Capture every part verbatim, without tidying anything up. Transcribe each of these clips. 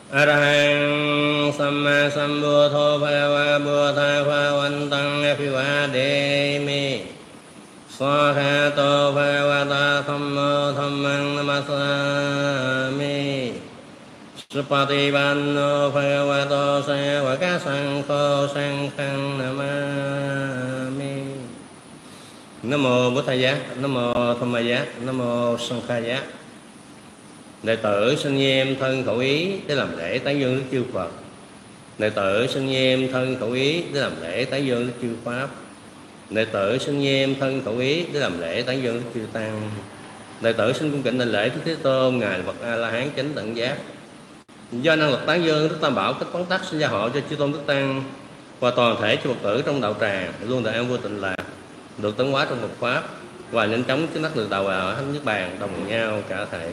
Arahang Samma Sambuddho Bhagava Buddha Bhavantang Abhivademi Swahato Bhagavata Thammo Dhammang Namasami Supatipanno Bhagavato Sevaka Sankho Sankhang Namami. Nam mô Bụt Thầy Giá, Nam mô Tham Ma Giá, Nam mô Sankha Giá. Đệ tử xin nghiêm thân khẩu ý để làm lễ tán dương Đức Chư Phật. Đệ tử xin nghiêm thân khẩu ý để làm lễ tán dương Đức Chư Pháp. Đệ tử xin nghiêm thân khẩu ý để làm lễ tán dương Đức Chư Tăng. Đệ tử xin cung kính đảnh lễ Đức Thế Tôn, ngài là bậc A La Hán chánh tận giác. Do năng lực tán dương Đức Tam Bảo cách quán tắc xin gia hộ cho Chư Tôn Đức Tăng và toàn thể chư Phật tử trong đạo tràng luôn được an vui tịnh lạc, được tấn hóa trong Phật pháp và nhanh chóng chứng đắc được đạo ở thánh niết bàn đồng nhau cả thể.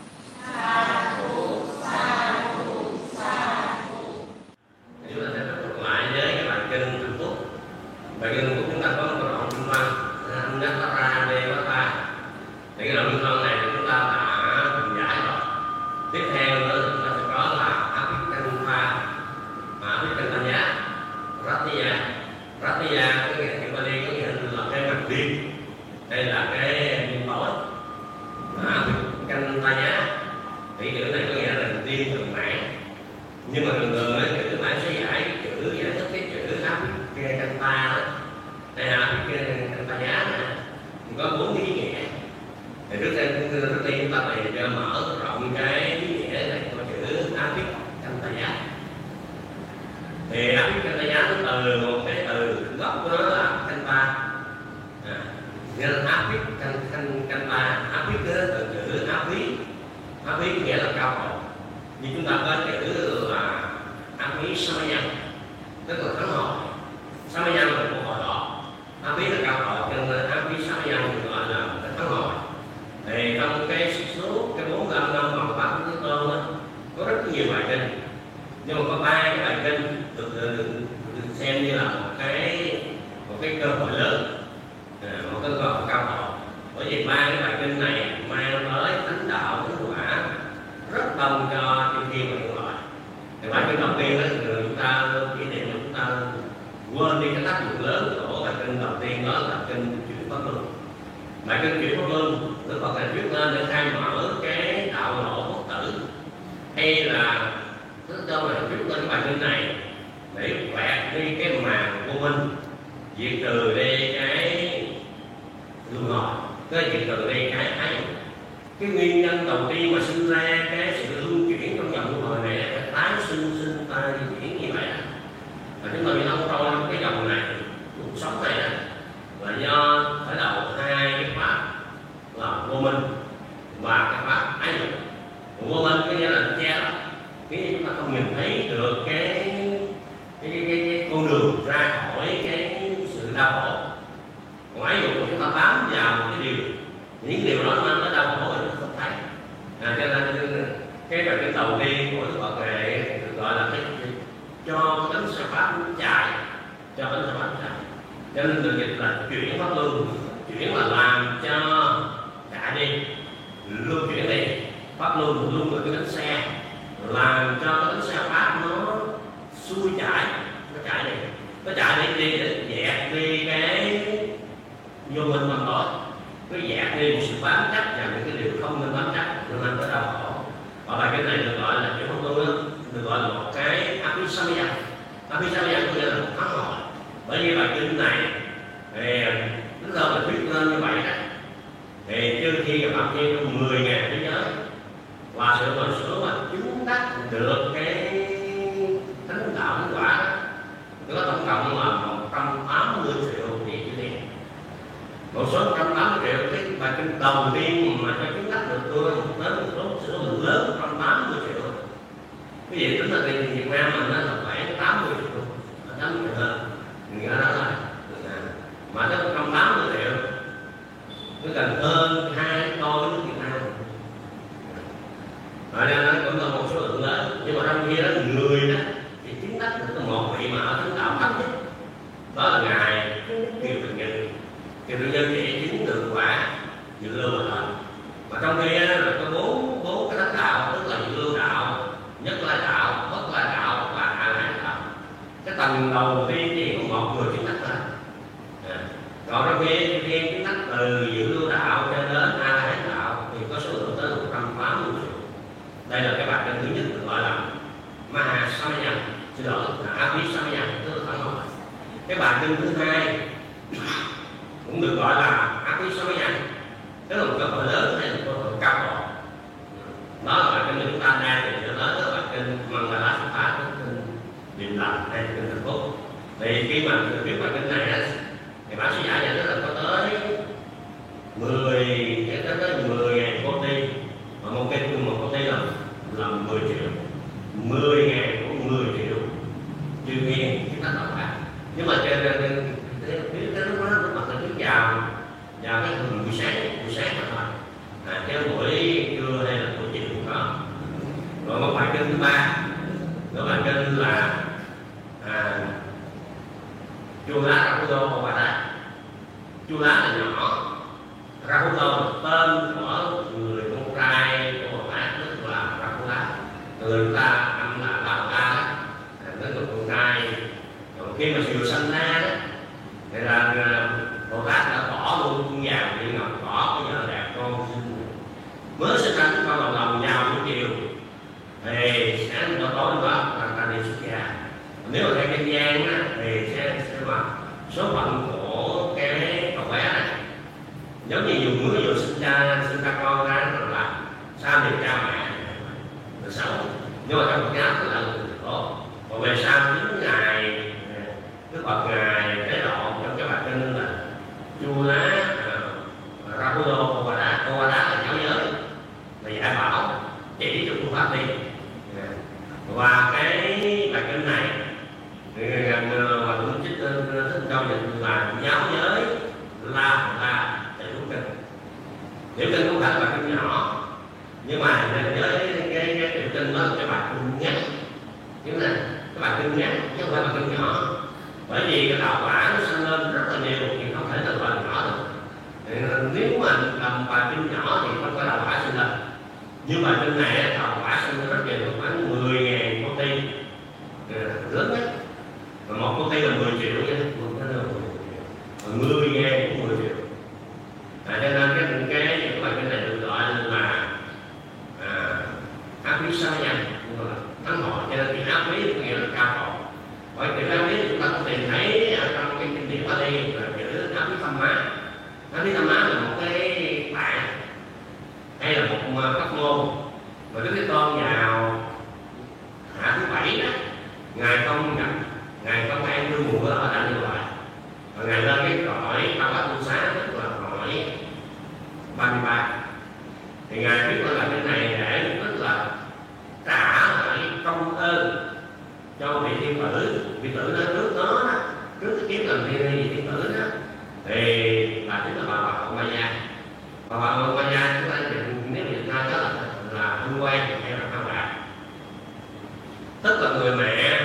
Chúng ta sẽ tiếp tục lại với cái bài kinh hạnh phúc. Bài kinh của chúng ta có một đoạn kinh văn anh nhắc nó ra đây nó ta. Thì cái đoạn kinh văn này thì chúng ta đã trình giải rồi. Tiếp theo nữa chúng ta sẽ có là Abhikkhana, Abhikkhana, Rattiya. Rattiya có nghĩa là cái Bali có nghĩa là cái mặt viên. Đây là cái viên tối. Abhikkhana thì chữ này có nghĩa là tiên thường mãn, nhưng mà thường thường ấy, chữ mãn sẽ giải chữ giải thích cái chữ Abhikkhana đó. Đây là Abhikkhana giá nè, có bốn cái ý nghĩa. Thì trước tiên trước tiên chúng ta phải mở rộng cái ý nghĩa này của chữ Abhikkhana giá. Thì Abhikkhana giá nó từ một cái từ gốc của nó là Khanta, à, nghĩa là Abhikkhana, Abhik từ chữ Abhi. Abhi nghĩa là cao độ. Như chúng ta có chữ là Abhi Samayang, tức là thắng hồi. Samayang là một hồi độ. Abhi là cao độ, cho nên Abhi Samayang thì gọi là cái thắng hồi. Thì trong cái số cái bốn âm năm bằng pháp của Thế Tôn có rất nhiều bài kinh, nhưng mà có ba cái bài kinh được, được, được, được xem như là một cái một cái cơ hội lớn, à, một cái cơ hội cao độ. Bởi vì ba cái bài kinh này mang tới thánh đạo thánh quả rất đông cho chư thiên và nhân loại. Thì bài kinh đầu tiên đó chúng ta kỷ niệm là chúng ta quên đi cái tác dụng lớn của bài kinh đầu tiên, đó là kinh chuyển pháp luân. Bài kinh chuyển pháp luân Đức Phật này viết lên để khai mở cái đạo lộ bất tử, hay là Đức Tôn này viết lên cái bài kinh này để quẹt đi cái màn vô minh, diệt trừ đi cái luân hồi, cái diệt trừ đi cái ái dục. Cái nguyên nhân đầu tiên mà sinh ra cái sự luân chuyển trong dòng luân hồi này là cái tái sinh sinh ta di chuyển như vậy. Và chúng ta bị lâu trôi cái dòng này, cuộc sống này là do khởi đầu hai cái pháp là vô minh và cái pháp ái dục. Vô minh có nghĩa là che lấp, cái chúng ta không nhìn thấy được cái cái, cái, cái, cái con đường ra khỏi cái sự đau khổ. Còn ái dục chúng ta bám vào một cái điều, những điều đó mang tới đau khổ thì nó không thấy. À, cho nên cái bài kinh đầu tiên của Đức Phật này được gọi là cái cho tánh sa pháp chạy, cho tánh sa pháp chạy. Cho nên được dịch là chuyển pháp luân, chuyển là làm cho chạy đi, luân chuyển đi. Pháp luân luân là cái bánh xe, làm cho cái bánh xe pháp nó xuôi chạy, nó chạy đi, nó chạy đi đi để dẹp đi cái vô minh tâm tối, cái dẹp đi một sự bám chấp vào những cái điều không nên bám chấp, nó mang tới đau khổ. Và bài cái này được gọi là chuyển pháp luân, được gọi là một cái Abhisamaya. Abhisamaya có nghĩa là một thắng hồi. Bởi vì bài kinh này thì Đức Phật là viết lên như vậy đó, thì trước khi gặp Phạm Thiên trong mười ngàn thế giới và sự hồi sửa mà chứng đắc được cái thánh đạo thánh quả nó có tổng cộng là một trăm tám mươi triệu vị chư thiên. Một số một trăm tám mươi triệu cái bài kinh đầu tiên mà cho chứng đắc được tôi đến một số sự lượng lớn một trăm tám mươi triệu. Cái gì tính là tiền Việt Nam mình nó là khoảng tám mươi triệu, tám mươi triệu hơn. Nghĩa đó là mà tới một trăm tám mươi triệu nó gần hơn hai đôi nước Việt Nam. Ở đây nó cũng là một số lượng lớn, nhưng mà trong kia đó người đó thì chứng đắc được một vị mà ở thánh đạo thấp nhất, đó là ngài Kiều Bình Nhân. Kiều Bình Nhân thì chứng được quả dự lưu mà thôi. lần đầu tiên chỉ có một người chứng đắc thôi. À, còn trong khi khi chứng đắc từ dự lưu đạo cho đến a la hán đạo thì có số lượng tới một trăm tám mươi triệu. Đây là cái bài kinh thứ nhất được gọi là Maha Samaya, xin lỗi là Abhi Samaya, tức là phản hồi. Cái bài kinh thứ hai cũng được gọi là Abhi Samaya, tức là một câu hỏi lớn hay là một câu hỏi cao độ. Đó là bài kinh mà chúng ta đang thì nó lớn đó là bài kinh Mangala Sutta, kinh Điềm Lành hay kinh Hạnh Phúc. Thì khi mà được biết bài kinh này á, thì bác sĩ giải nhận là có tới mười tới tới mười ngàn cô ti, mà một kinh một cô ti là là mười triệu, mười ngàn cũng mười triệu chư thiên chúng ta đọc cả. Nhưng mà trên trên cái cái lúc đó nó mặt là trước vào vào cái thường buổi sáng buổi sáng mà thôi, à cái buổi trưa hay là buổi chiều cũng có. Rồi một bài kinh thứ ba, đó bài kinh là à, Chua Lá Rahuto Bà Đá. Chua Lá là nhỏ, Rahuto là tên của người con trai của Bồ Tát, tức là Rahula. Người chúng ta ăn là Bà La, đến người con trai. Còn khi mà vừa sanh ra đó, thì là Bồ Tát đã bỏ luôn con vào địa ngục, bỏ cái vợ đẹp con mới sinh ra con lòng lòng vào buổi chiều thì sáng tối tối đó là ta đi xuất gia. Nếu mà theo dân gian á, thì sẽ, sẽ mà số phận của cái cậu bé này giống như nhiều người vừa sinh ra sinh ra con ra rồi là sao thì cha mẹ là xấu, nhưng mà trong Phật giáo thì là người tốt. Còn về sau những ngày Đức Phật ngài tế độ trong cái bài kinh là Chua Lá Rahuto Bà Đá, Bà Đá là giáo giới là giải bảo chỉ cho phương pháp đi. Và cái bài kinh này gần mà cũng trích thích câu nhận là giáo giới la la tại đúng kinh. Tiểu kinh không phải là bài kinh nhỏ, nhưng mà với cái cái tiểu kinh đó là cái bài kinh ngắn, chứ là cái bài kinh ngắn chứ không phải bài kinh nhỏ. Bởi vì cái đạo quả nó sanh lên rất là nhiều thì không thể từ bài nhỏ được. Thì nếu mà làm bài kinh nhỏ thì không có đạo quả sinh lên. Nhưng bài kinh này đạo quả sinh lên rất nhiều, khoảng mười ngàn cô ti lớn nhất. Và một công ty là mười triệu nha, mười ngàn cũng mười triệu. À, cho nên cái cái những bài kinh này được gọi là à, áp lý sao nha, thắng hội. Cho nên cái áp lý có nghĩa là cao độ. Bởi vì áp lý chúng ta có tìm thấy ở trong cái kinh điển Bali là chữ áp lý tham má. Áp lý tham má là một cái bạn hay là một pháp môn mà Đức Thế Tôn vào hạ thứ bảy đó, ngài không gặp ngài không ăn cư ngụ ở đại như vậy, và ngài lên cái cõi ba bát tu xá, tức là cõi ba mươi ba. Thì ngài biết là cái này để tức là trả lại công ơn cho vị thiên tử. Vị tử đó trước đó trước cái kiếp làm thiên vị thiên tử đó thì là chính là bà bà Hậu Maya. Bà bà Hậu Maya chúng ta nếu Việt Nam đó là là hân quan hay là phan bạc, tức là người mẹ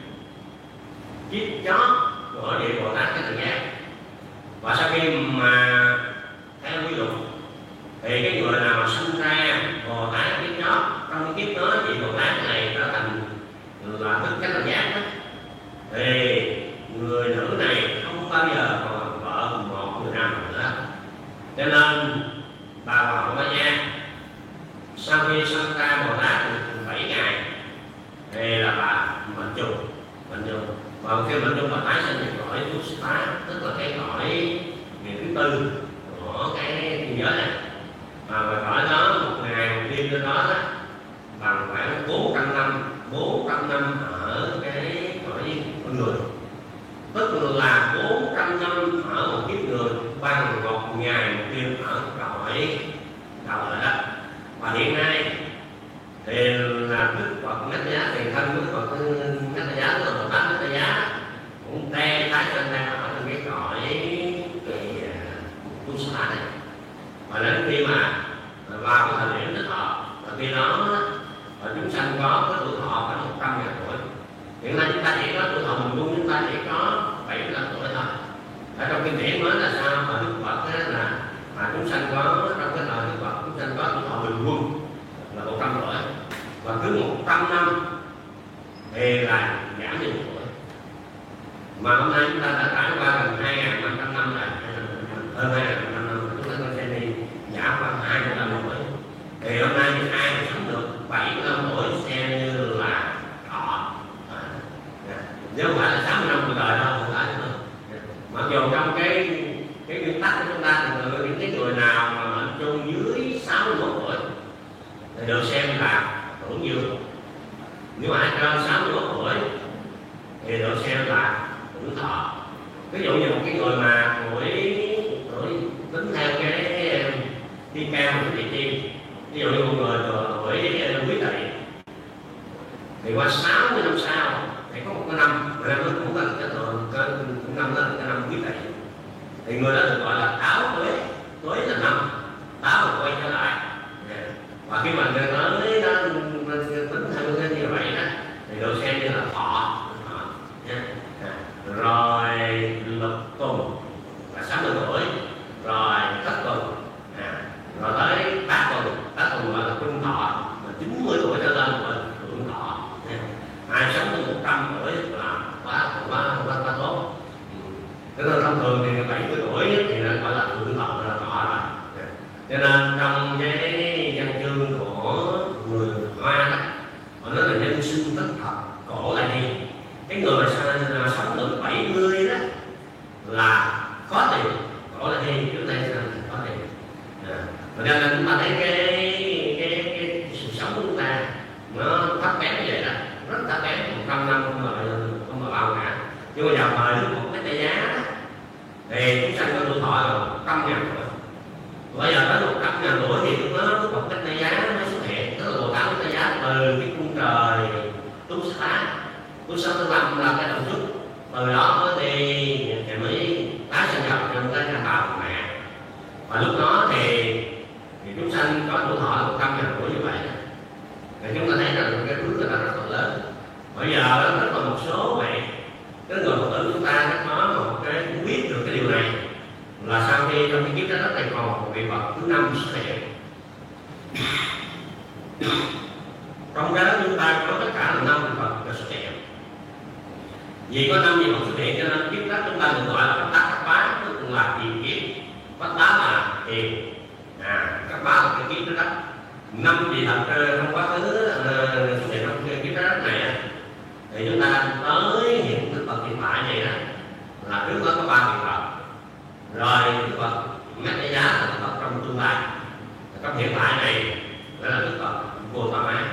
chiếc chót của địa Bồ Tát cái tự giác. Và sau khi mà theo quy luật thì cái người nào mà sinh ra Bồ Tát chiếc chót trong cái kiếp đó vị Bồ Tát này trở thành là thức cái tự giác đó, thì người nữ này không bao giờ còn vợ một người nam nữa. Cho nên bà Hậu Maya sau khi sinh ra Bồ Tát được bảy ngày thì là bà mệnh trùng mệnh trùng và khi mệnh trùng bà tái sinh thì cõi tu sĩ phá, tức là cái cõi ngày thứ tư của cái thiên giới này. Và cõi đó một ngày một đêm trên đó, đó bằng khoảng bốn trăm năm bốn trăm năm ở cái cõi con người, tức là bốn trăm năm ở một kiếp người bằng một ngày một đêm ở cõi đạo lợi đó. Và hiện nay thì là Đức Phật Ngách Giá tiền thân Đức Phật Ngách Giá tức là Bồ Tát Ngách Giá cũng đang tái sinh đang ở trong cái cõi cái tu sĩ này. Và đến khi mà vào cái thời điểm thích thọ, và khi đó chúng sanh có cái tuổi thọ khoảng một trăm ngàn tuổi. Hiện nay chúng ta chỉ có tuổi thọ bình quân chúng ta chỉ có bảy mươi lăm tuổi thôi. Ở trong kinh điển mới là sao mà Đức Phật là mà chúng sanh có trong cái thời Đức Phật chúng sanh có tuổi thọ bình quân là một trăm tuổi, và cứ một trăm năm thì là giảm đi một tuổi. mà hôm nay chúng ta đã trải qua gần hai nghìn năm trăm năm rồi, hơn hai nghìn năm trăm năm chúng ta có sẽ đi giảm khoảng hai mươi năm tuổi. Thì hôm nay thì ai mà sống được bảy mươi lăm tuổi xem như là thọ, nếu không phải là sáu mươi năm cuộc đời đâu, không phải nữa. Mặc dù trong cái cái nguyên tắc của chúng ta thì những cái người nào mà mệnh chung dưới sáu mươi mốt tuổi thì được xem là hưởng dương, nếu mà ai trên sáu mươi mốt tuổi thì được xem là hưởng thọ. Ví dụ như một cái người mà tuổi tuổi tính theo cái thiên can của địa chi, ví dụ như một người tuổi quý tỵ thì qua sáu mươi năm sau thì có một cái năm, mười năm nó cũng là cái thường cái năm đó là cái năm quý tỵ, thì người đó được gọi là táo tuế. Tuế là năm, táo là quay trở lại, và khi mà người nói nó tính theo cái như vậy đó thì được xem như là thọ. Rồi lục tuần là sáu mươi tuổi, rồi thất tuần, à, rồi tới bát tuần, bát tuần gọi là trung thọ, mà chín mươi tuổi trở lên gọi là thượng thọ. Ai sống tới một trăm tuổi là quá quá quá quá tốt. Cho nên thông thường thì bảy mươi tuổi thì nó gọi là thượng thọ, là thọ rồi. Cho nên trong cái văn chương của người Hoa đó, họ nói là nhân sinh tất thật, cổ là gì? Cái người mà sống được bảy mươi đó là có tiền, cổ là gì? Trước đây là có tiền. Và cho nên chúng ta thấy cái cái cái sự sống của chúng ta nó thấp kém như vậy đó, rất thấp kém, một trăm năm không mà không mà bao cả. Nhưng mà vào thời lúc một cái tây giá đó, thì chúng sanh có tuổi thọ là một trăm ngàn tuổi. Bây giờ tới một trăm ngàn tuổi thì lúc đó lúc một cái tây giá nó mới xuất hiện, tức là Bồ Tát tây giá từ cái cung trời tu xá, tu xá tu lâm là cái đầu xuất, từ đó mới đi thì mới tái sinh nhập trong cái nhà bào của mẹ. Và lúc đó thì thì chúng sanh có tuổi thọ là một trăm ngàn tuổi như vậy. Thì chúng ta thấy rằng cái bước là rất là lớn. Bây giờ rất là một số vậy cái người Phật tử chúng ta nó có một cái cũng biết được cái điều này là sau khi trong cái kiếp đó đất này còn một vị Phật thứ năm xuất hiện. Trong cái đó chúng ta có tất cả là năm vị Phật đã xuất hiện. Vì có năm vị Phật xuất hiện cho nên kiếp đó chúng ta được gọi là Bát Các Bá, tức là tiền kiếp. Bát Bá là tiền, à Các Bá là cái kiếp đó. Năm vị Phật trong quá khứ xuất hiện trong cái kiếp đất này thì chúng ta tới hiện Đức Phật hiện tại này đó là trước đó có ba vị Phật, rồi Đức Phật Mát Giá là Đức Phật trong tương lai, trong hiện tại này đó là Đức Phật Vô Tà Mát.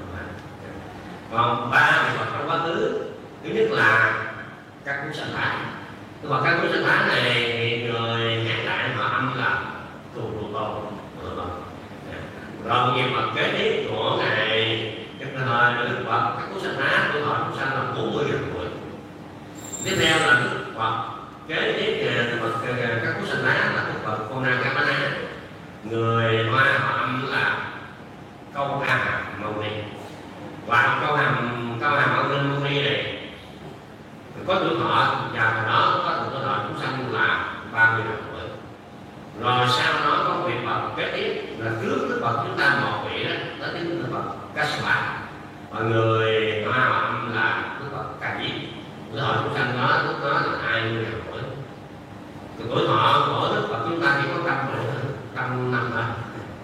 Còn ba vị Phật trong quá khứ, thứ nhất là các cú sanh thái. Đức Phật các cú sanh thái này thì người hát lại họ âm là Tù Tù Tôn. Rồi nghiệp Phật kế tiếp của ngài thời là Đức Phật các cú sanh thái tuổi thọ chúng sanh là bốn mươi nghìn tuổi. Tiếp theo là Đức Phật kế tiếp Đức Phật các cú sanh thái là Đức Phật Cô Na Ga Ma Na, người Hoa họ âm là Câu Hàm Mâu Ni. Và Câu Hàm Câu Hàm Mâu Ni Mâu Ni này có tuổi thọ và hồi đó có tuổi thọ chúng sanh là ba mươi nghìn tuổi. Rồi sau đó có vị Phật kế tiếp là trước Đức Phật chúng ta một vị đó, đó chính Đức Phật Kassapa. Và người Hoa họ âm là Đức Phật Ca Diếp. Tuổi thọ chúng sanh đó lúc đó là hai mươi nghìn tuổi. Cái tuổi thọ của Đức Phật chúng ta chỉ có trăm trăm năm thôi.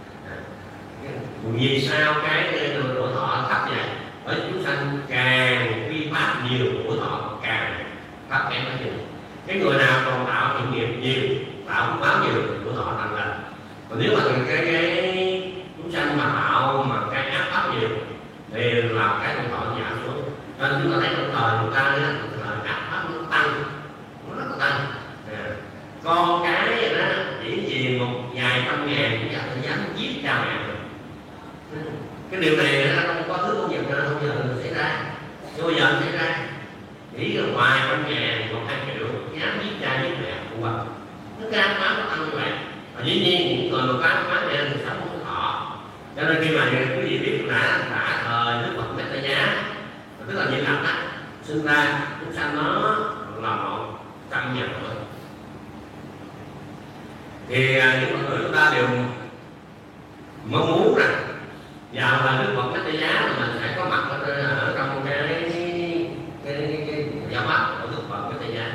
Vì sao cái tuổi thọ thấp vậy? Bởi chúng sanh càng vi pháp nhiều tuổi thọ càng thấp kém hơn nhiều. Cái người nào còn tạo thiện nghiệp nhiều, tạo báo nhiều tuổi thọ tăng lên. Còn nếu mà cái cái chúng sanh mà tạo mà cái áp pháp nhiều thì là cái tuổi thọ giảm xuống. Nên chúng ta thấy trong thời người ta đó, thời áp pháp nó tăng, nó rất là tăng. À, con cái đó chỉ vì một vài trăm ngàn cũng dám dám giết cha mẹ. Cái điều này nó không có thứ công việc nào không giờ xảy ra, nhưng bây giờ xảy ra chỉ là vài trăm ngàn một hai triệu dám giết cha giết mẹ của mình. Nó cái áp pháp nó tăng như vậy. Và dĩ nhiên những người mà có áp pháp này thì sống không thọ. Cho nên khi mà quý vị biết đã đã thời Đức Phật Mát Giá, tức là Diệu Lạc đó, sinh ra chúng sanh nó là một trăm ngàn tuổi. Thì những Phật tử chúng ta đều mong muốn rằng vào là Đức Phật Mát Giá là mình sẽ có mặt ở, ở trong cái cái cái giáo pháp của Đức Phật Mát Giá.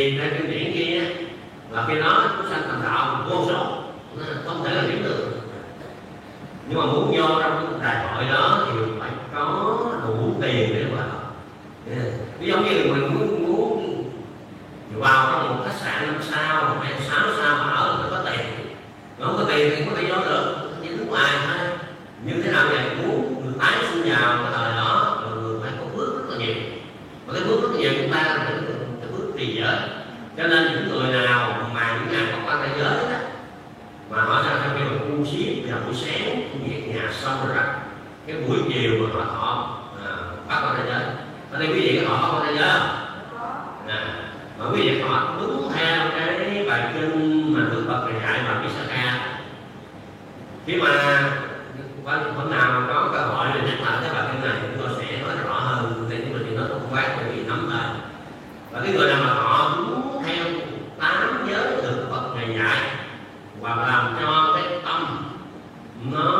vì theo kinh điển kia là khi đó chúng sanh thành đạo vô số, không thể là điểm được. Nhưng mà muốn vô trong đại hội đó thì phải có đủ tiền để vào. Yeah. Ví dụ như mình muốn muốn vào trong một khách sạn năm sao hay sáu sao mà ở phải có tiền, nó không có tiền thì có thể vô được như nước ngoài thôi. Như thế nào vậy? Muốn người tái sinh vào cái thời đó người phải có phước rất là nhiều, mà cái phước rất là nhiều chúng ta là cái phước trì giới. Cho nên những người nào mà những ngày có quan thế giới đó mà họ ra theo kiểu tu siết vào buổi sáng tu việc nhà xong rồi đó, cái buổi chiều mà họ họ à, bắt quan thế giới. Ở đây quý vị họ có quan thế giới không? À, mà quý vị họ đúng theo cái bài kinh mà Đức Phật dạy mà Visakha. Khi mà hôm nào có cơ hội để nhắc lại cái bài kinh này chúng tôi sẽ nói rõ hơn, thì chúng tôi chỉ nói không quát để quý vị nắm lại. Và cái người nào mà họ đúng theo tám giới được Phật này dạy và làm cho cái tâm nó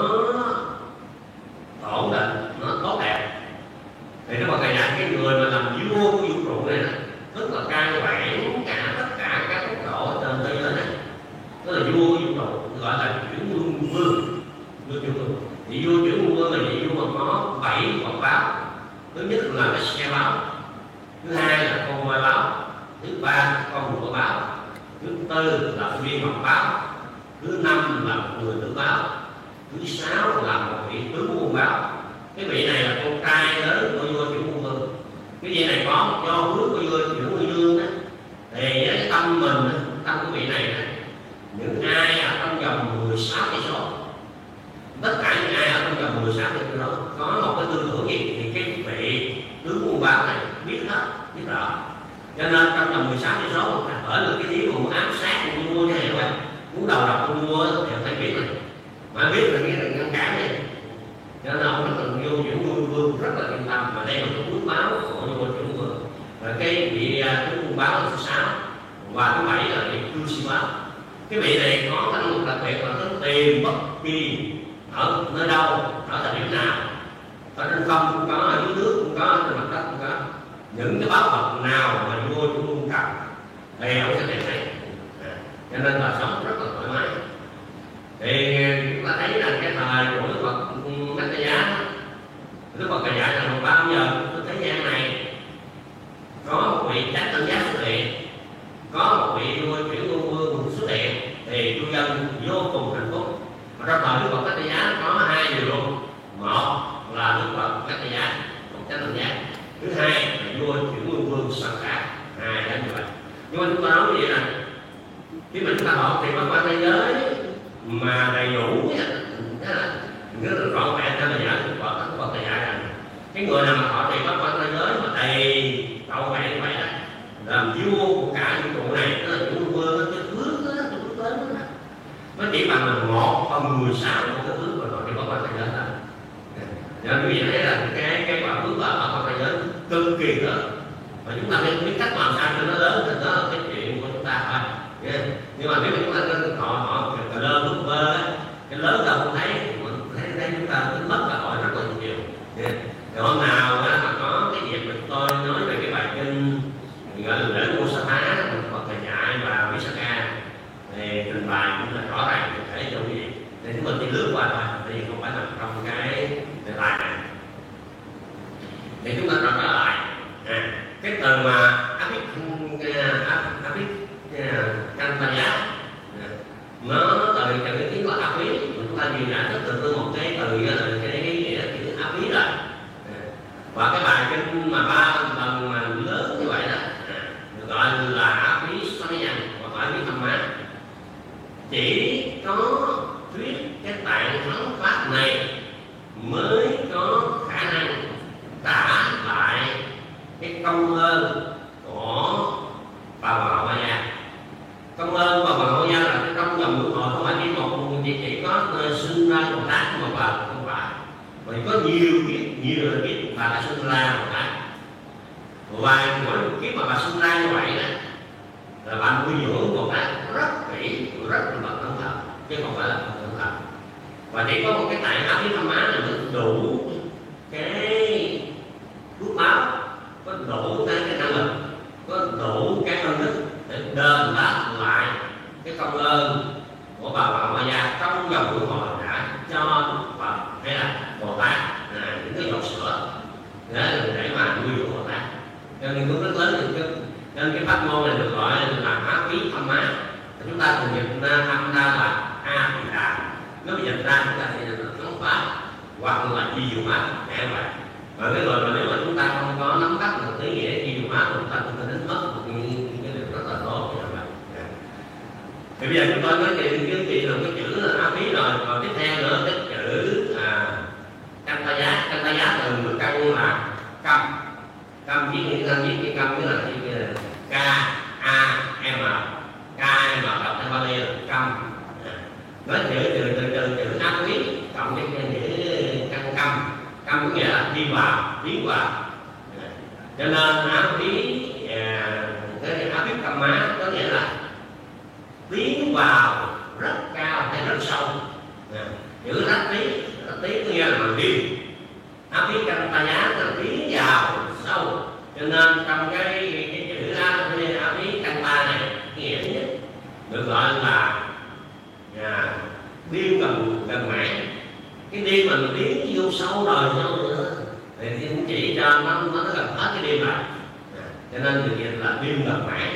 ổn định, nó tốt đẹp, thì nó Phật này dạy cái người mà làm vua của vũ trụ này, tức là cai quản cả tất cả các quốc độ trên thế giới này, tức là vua của vũ trụ, gọi là chuyển quân vương. Vua chuyển quân, vị vua chuyển quân vương là vị vua mà có bảy quả báo. Thứ nhất là cái xe báo, thứ hai là con voi báo, thứ ba là con ngựa báo, thứ tư là viên ngọc báo, thứ năm là một người tử báo, thứ sáu là một vị tướng quân báo. Cái vị này là con trai lớn của vua chuyển quân vương. Cái vị này có do hướng của vua chuyển quân vương đó, thì với cái tâm mình, tâm của vị này, những ai ở trong vòng mười sáu cây số, tất cả những ai ở trong vòng mười sáu cây số có một cái tư tưởng gì thì cái vị tướng quân báo này biết hết, biết rõ. Cho nên trong vòng mười sáu cây số ở là cái tiếng muốn ám sát con vua như vậy các bạn, muốn đầu độc con vua thì phải biết này, mà biết là nghĩa là ngăn cản này. Cho nên ông rất là vô chuyển quân vương rất là yên tâm, mà đây là cái tướng báo của vua chuyển vương. Và cái vị tướng quân báo là thứ sáu và thứ bảy là vị cư sĩ báo. Cái vị này có cái năng lực đặc biệt là nó tìm bất kỳ ở nơi đâu, ở thời điểm nào, ở trên không cũng có, ở dưới nước cũng có, ở trên mặt đất cũng có. Những cái báo vật nào mà vua chủ quân cần thì ông sẽ tìm thấy. À, cho nên là sống rất là thoải mái. Thì chúng ta thấy là cái thời của Đức Phật Mách Ca Giá, Đức Phật dạy là bao giờ cái thế gian này có một vị Chánh Tân Giác xuất hiện, có một vị vua chuyển quân vương xuất hiện, thì cư dân vô cùng hạnh phúc. Mà trong thời Đức Phật Mách Ca Giá có hai điều luôn. Một là Đức Phật Mách Ca Giá, một Chánh Tân Giác. Thứ hai là vua chuyển quân vương sẵn cả. Hai là như vậy. Nhưng mà chúng ta nói vậy là khi mà chúng ta học thì bắt quan thế giới mà đầy đủ đó là rất là rõ ràng cho mình giải Đức Phật Đức Phật dạy rằng cái người nào mà họ thì bắt quan thế giới mà đầy trọn vẹn như vậy đó, làm vua của cả vũ trụ này, đó là chủ vương, cái phước đó, cái phước lớn đó, nó chỉ bằng là một phần mười sáu của cái phước mà họ thì bắt quan thế giới đó. Nên quý vị thấy là cái cái quả phước ở quan thế giới cực kỳ lớn, và chúng ta phải biết cách làm sao cho nó lớn, thì đó là cái chuyện của chúng ta thôi. Yeah. Nhưng mà nếu mà chúng ta lên họ họ cờ lơ bút bơ cái lớn đâu không thấy, thấy thấy chúng ta cứ mất cơ hội rất là nhiều. Yeah. Rồi hôm nào đó, mà có cái việc mình tôi nói về cái bài kinh gọi là lễ Mua Sa Thá mình Phật thầy dạy và Visakha thì trình bày cũng là rõ ràng cụ thể cho quý vị. Thì chúng mình chỉ lướt qua thôi, vì không phải nằm trong cái đề tài này. Thì chúng ta trở lại à, cái từ mà Abhik Abhik Cantaya nó từ từ cái tiếng là áp ý, chúng ta nhiều giải thích từ một cái từ từ cái nghĩa chữ áp ý rồi. Và cái bài kinh mà ba lần mà lớn như vậy đó được gọi là áp ý xoay dần hoặc là áp ý thâm má. Chỉ có thuyết cái tạng thắng pháp này mới có khả năng trả lại cái công ơn của bà Bà Ma Gia. Công ơn bà Bà Ma Gia là trong dòng luân hồi không phải chỉ một chỉ, chỉ có sinh ra Bồ Tát mà bà không phải, mà có nhiều kiếp nhiều là kiếp bà đã sinh ra Bồ Tát. Và mỗi một kiếp mà bà sinh ra như vậy đó là bà nuôi dưỡng Bồ Tát rất kỹ, rất là bậc cẩn thận, chứ không phải là bậc cẩn thận. Và chỉ có một cái tạng áp ý thâm má là mới đủ cái phước báo, có đủ cái năng lực, có đủ cái công đức đó là để mà nuôi dưỡng Bồ Tát. Cho nên cũng rất lớn được chứ. Nên cái pháp môn này được gọi là pháp khí thăm má. Chúng ta thường dịch ra thăm ra là a thì đà. Nếu mà dịch ra chúng ta sẽ dịch là thắng pháp hoặc là chi diệu pháp để vậy. Và cái người mà nếu mà chúng ta không có nắm bắt được ý nghĩa chi diệu pháp, chúng ta cũng phải đánh mất một những cái điều rất là tốt như vậy. Thì bây giờ chúng tôi nói chuyện với chị là cái chữ là a phí rồi, còn tiếp theo nữa cái chữ à, căn ta giá, căn ta giá từ một căn là câm, câm viết những căn viết cái câm tức là cái là k a m k m đọc theo Bali là câm. Nói chữ từ từ từ chữ a phí cộng với cái chữ căn câm, câm có nghĩa là đi vào, tiến vào. Cho nên a phí cái a phí câm má có nghĩa là tiến vào rất cao hay rất sâu. Chữ rất tí, rất tí có nghĩa là bằng đi. Áp phí căn ta giá là tiến vào sâu. Cho nên trong cái, cái, cái chữ áp phí căn ta này, nghĩa thứ nhất được gọi là à, điên gần gần mãn. Cái điên mà mình tiến vô sâu rồi sâu nữa thì cũng chỉ cho nó nó gần hết cái điên này. Cho nên được dịch là điên gần mãn.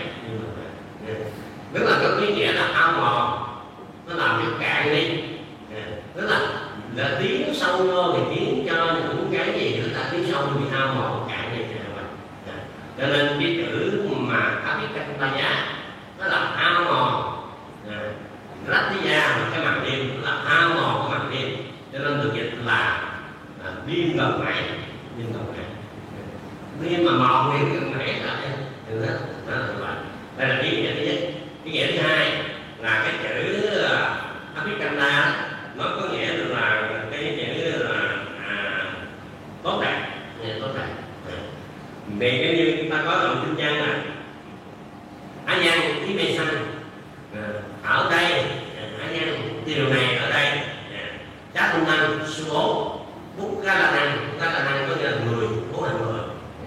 Tức là cái ý nghĩa là ao mòn, nó làm cho cạn đi. Tức là là tiến sâu vô thì tiến cho những cái gì chúng ta tiến sâu thì ao mòn cạn đi. Cho nên cái chữ mà áp phí căn ta giá nó là ao mòn, rách tí da mà cái màn đêm là ao mòn cái màn đêm. Cho nên được dịch là điên gần mãn, điên gần mãn. Điên mà mòn thì gần mãn là từ đó là vậy. Đây là ý nghĩa thứ nhất. Cái nghĩa thứ hai là cái chữ áp phí căn ta nó có nghĩa là cái chữ là à, tốt đẹp, tốt đẹp. Vì cái như chúng ta có dòng kinh văn là á văn khí mê sanh ở đây, á văn điều này ở đây chá tung năng số bốn bút ga là năng, bút ga là năng có nghĩa là người, bố là người.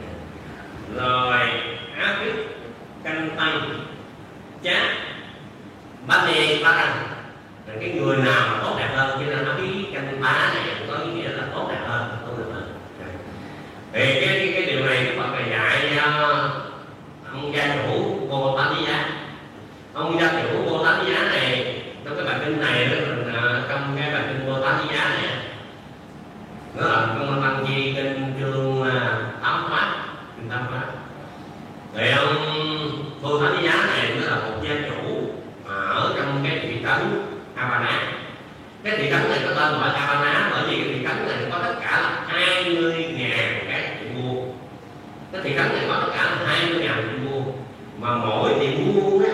Rồi áp phí căn tăng chá bá đề bá tăng, cái người nào mà tốt đẹp hơn, cho nên nó cái căn bá này có ý nghĩa là tốt đẹp hơn, tốt đẹp hơn. Thì cái cái, cái điều này các bạn dạy cho ông gia chủ Bồ Tát Di Giá. Ông gia chủ Bồ Tát Di Giá này trong cái bài kinh này đó, trong cái bài kinh Bồ Tát Di Giá này nó là trong Tăng Chi kinh chương tám pháp, kinh tám pháp. Thì ông Bồ Tát Di Giá này nó là một gia chủ ở trong cái thị trấn Abana. Cái thị trấn này có tên gọi Abana bởi vì cái thị trấn này có tất cả là hai mươi ngàn cái tiệm mua. Cái thị trấn này có tất cả là hai mươi ngàn tiệm mua, mà mỗi tiệm mua đó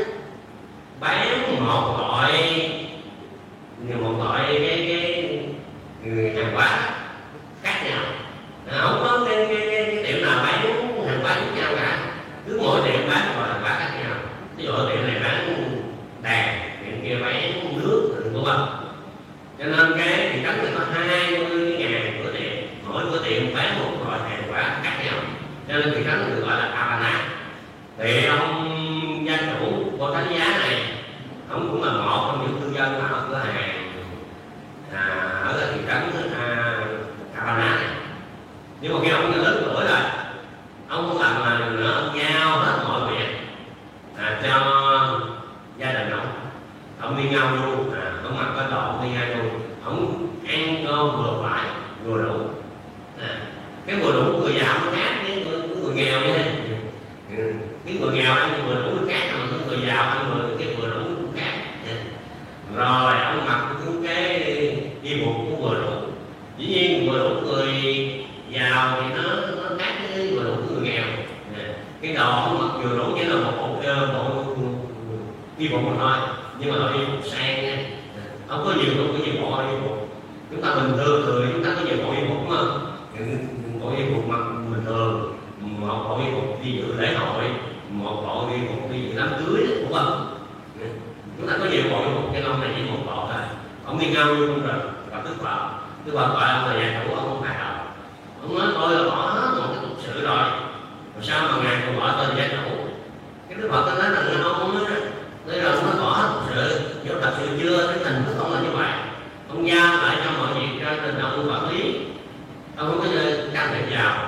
bán một loại một loại cái cái hàng hóa khác nhau. Không có cái, cái, cái, cái tiệm nào bán hàng hóa khác nhau cả, cứ mỗi tiệm bán một loại hàng hóa khác nhau. Ví dụ tiệm này bán đèn, tiệm kia bán nước, đúng không? Cho nên cái thị trấn này có hai mươi ngàn cửa tiệm, mỗi cửa tiệm bán một loại hàng hóa khác nhau. Cho nên thị trấn được gọi là Abana. Thì ông gia chủ Bồ Tát Di Giá này, ông cũng là một trong những cư dân ở cửa hàng à, ở thị trấn à, Abana này. Nhưng mà khi ông đã lớn tuổi rồi, ông cũng làm là nữa, ông giao hết mọi việc à, cho gia đình ông. Ông đi ngao luôn, à, ông mặc cái đồ ông đi ngao luôn, ông ăn ngon vừa phải vừa đủ. À, cái vừa đủ của người giàu nó khác với người, người nghèo như thế. Ừ. Cái người nghèo ăn vừa đủ nó khác, mà cái người giàu ăn vừa cái vừa đủ cũng khác. À. Rồi ông mặc cái y phục cũng vừa đủ. Dĩ nhiên vừa đủ người giàu thì nó nó khác với vừa đủ người nghèo. À. Cái đồ ông mặc vừa đủ chỉ là một bộ bộ y phục mà thôi, nhưng mà loại y phục sang nha, không có nhiều không có nhiều bộ y phục. Chúng ta bình thường người chúng ta có nhiều bộ y phục mà bộ y phục mặc bình thường, một bộ y phục đi dự lễ hội, một bộ y phục đi dự đám cưới, đúng không? Chúng ta có nhiều bộ y phục, cái ông này chỉ một bộ thôi. Ông đi ngao luôn rồi gặp tức vợ, tức vợ gọi ông là nhà chủ, ông không hài lòng. Ông nói tôi là bỏ hết một cái tục sự rồi, rồi sao mà ngài còn bỏ tên gia chủ? Cái đức Phật ta nói rằng ông á, đây là ông nó bỏ hết một sự, nếu thật sự chưa, cái tình thức ông là như vậy. Ông giao lại cho mọi việc cho nên ông quản lý, ông không có can thiệp vào.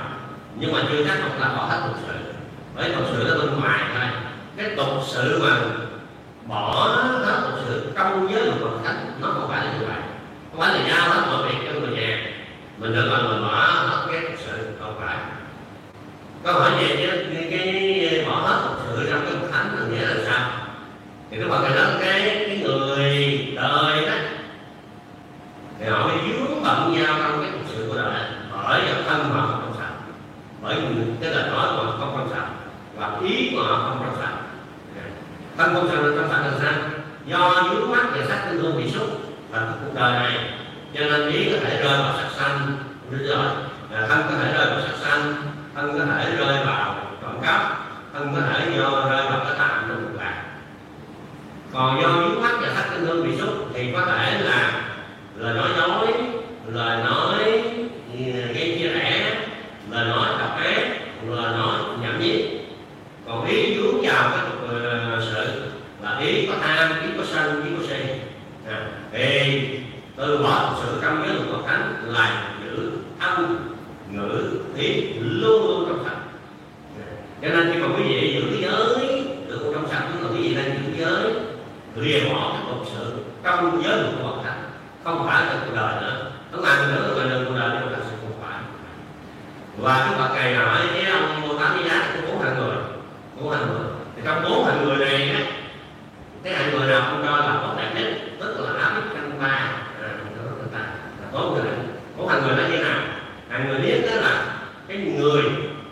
nhưng mà chưa chắc không là bỏ hết tục sự, bởi tục sự ở bên ngoài thôi. Cái tục sự mà bỏ hết tục sự trong giới luật Phật thánh nó không phải là như vậy, không phải là giao hết mọi việc cho người nhà mình được là mình bỏ hết cái tục sự, không phải. Câu hỏi về chứ cái, cái bỏ hết tục sự trong cái Phật thánh là nghĩa là sao? Thì cái Phật này nói cái cái người đời đó thì họ bị vướng bận nhau trong cái cuộc sự của đời, bởi do thân họ không trong sạch, bởi cái lời nói của họ không trong sạch và ý của họ không trong sạch. Thân không sạch trong sạch là sao? Do vướng mắc về sắc tinh hương bị xúc và cuộc đời này, cho nên ý có thể rơi vào sắc sanh, đúng rồi. Thân có thể rơi vào sắc sanh, thân có thể rơi vào trộm cắp, thân có thể do rơi vào cái tạm trong cuộc lạc. Còn do vướng mắc về sắc tinh hương bị xúc thì có thể là lời nói dối, lời nói gây chia rẽ, lời nói độc ác, lời nói nhảm nhí. Còn ý vướng vào cái tục uh, sự là ý có tham, ý có sân, ý có si. À, thì từ bỏ tục sự trong giới luật Phật thánh là giữ thân, ngữ, ý luôn luôn trong sạch. Cho nên khi mà quý vị giữ cái giới được trong sạch, tức là quý vị đang giữ giới, lìa bỏ cái tục sự trong giới luật Phật thánh, không phải là cuộc đời nữa. Nó làm nữa mà đừng cuộc đời nhưng mà thật sự không phải. Và cái Phật này hỏi với ông Bồ Tát Di Giá có bốn hạng người, bốn hạng người. Thì trong bốn hạng người này á, cái hạng người nào không cho là tốt đẹp nhất, tức là áp bức căn ba, à, là tốt người này. Bốn hạng người đó như nào? Hạng người biết đó là cái người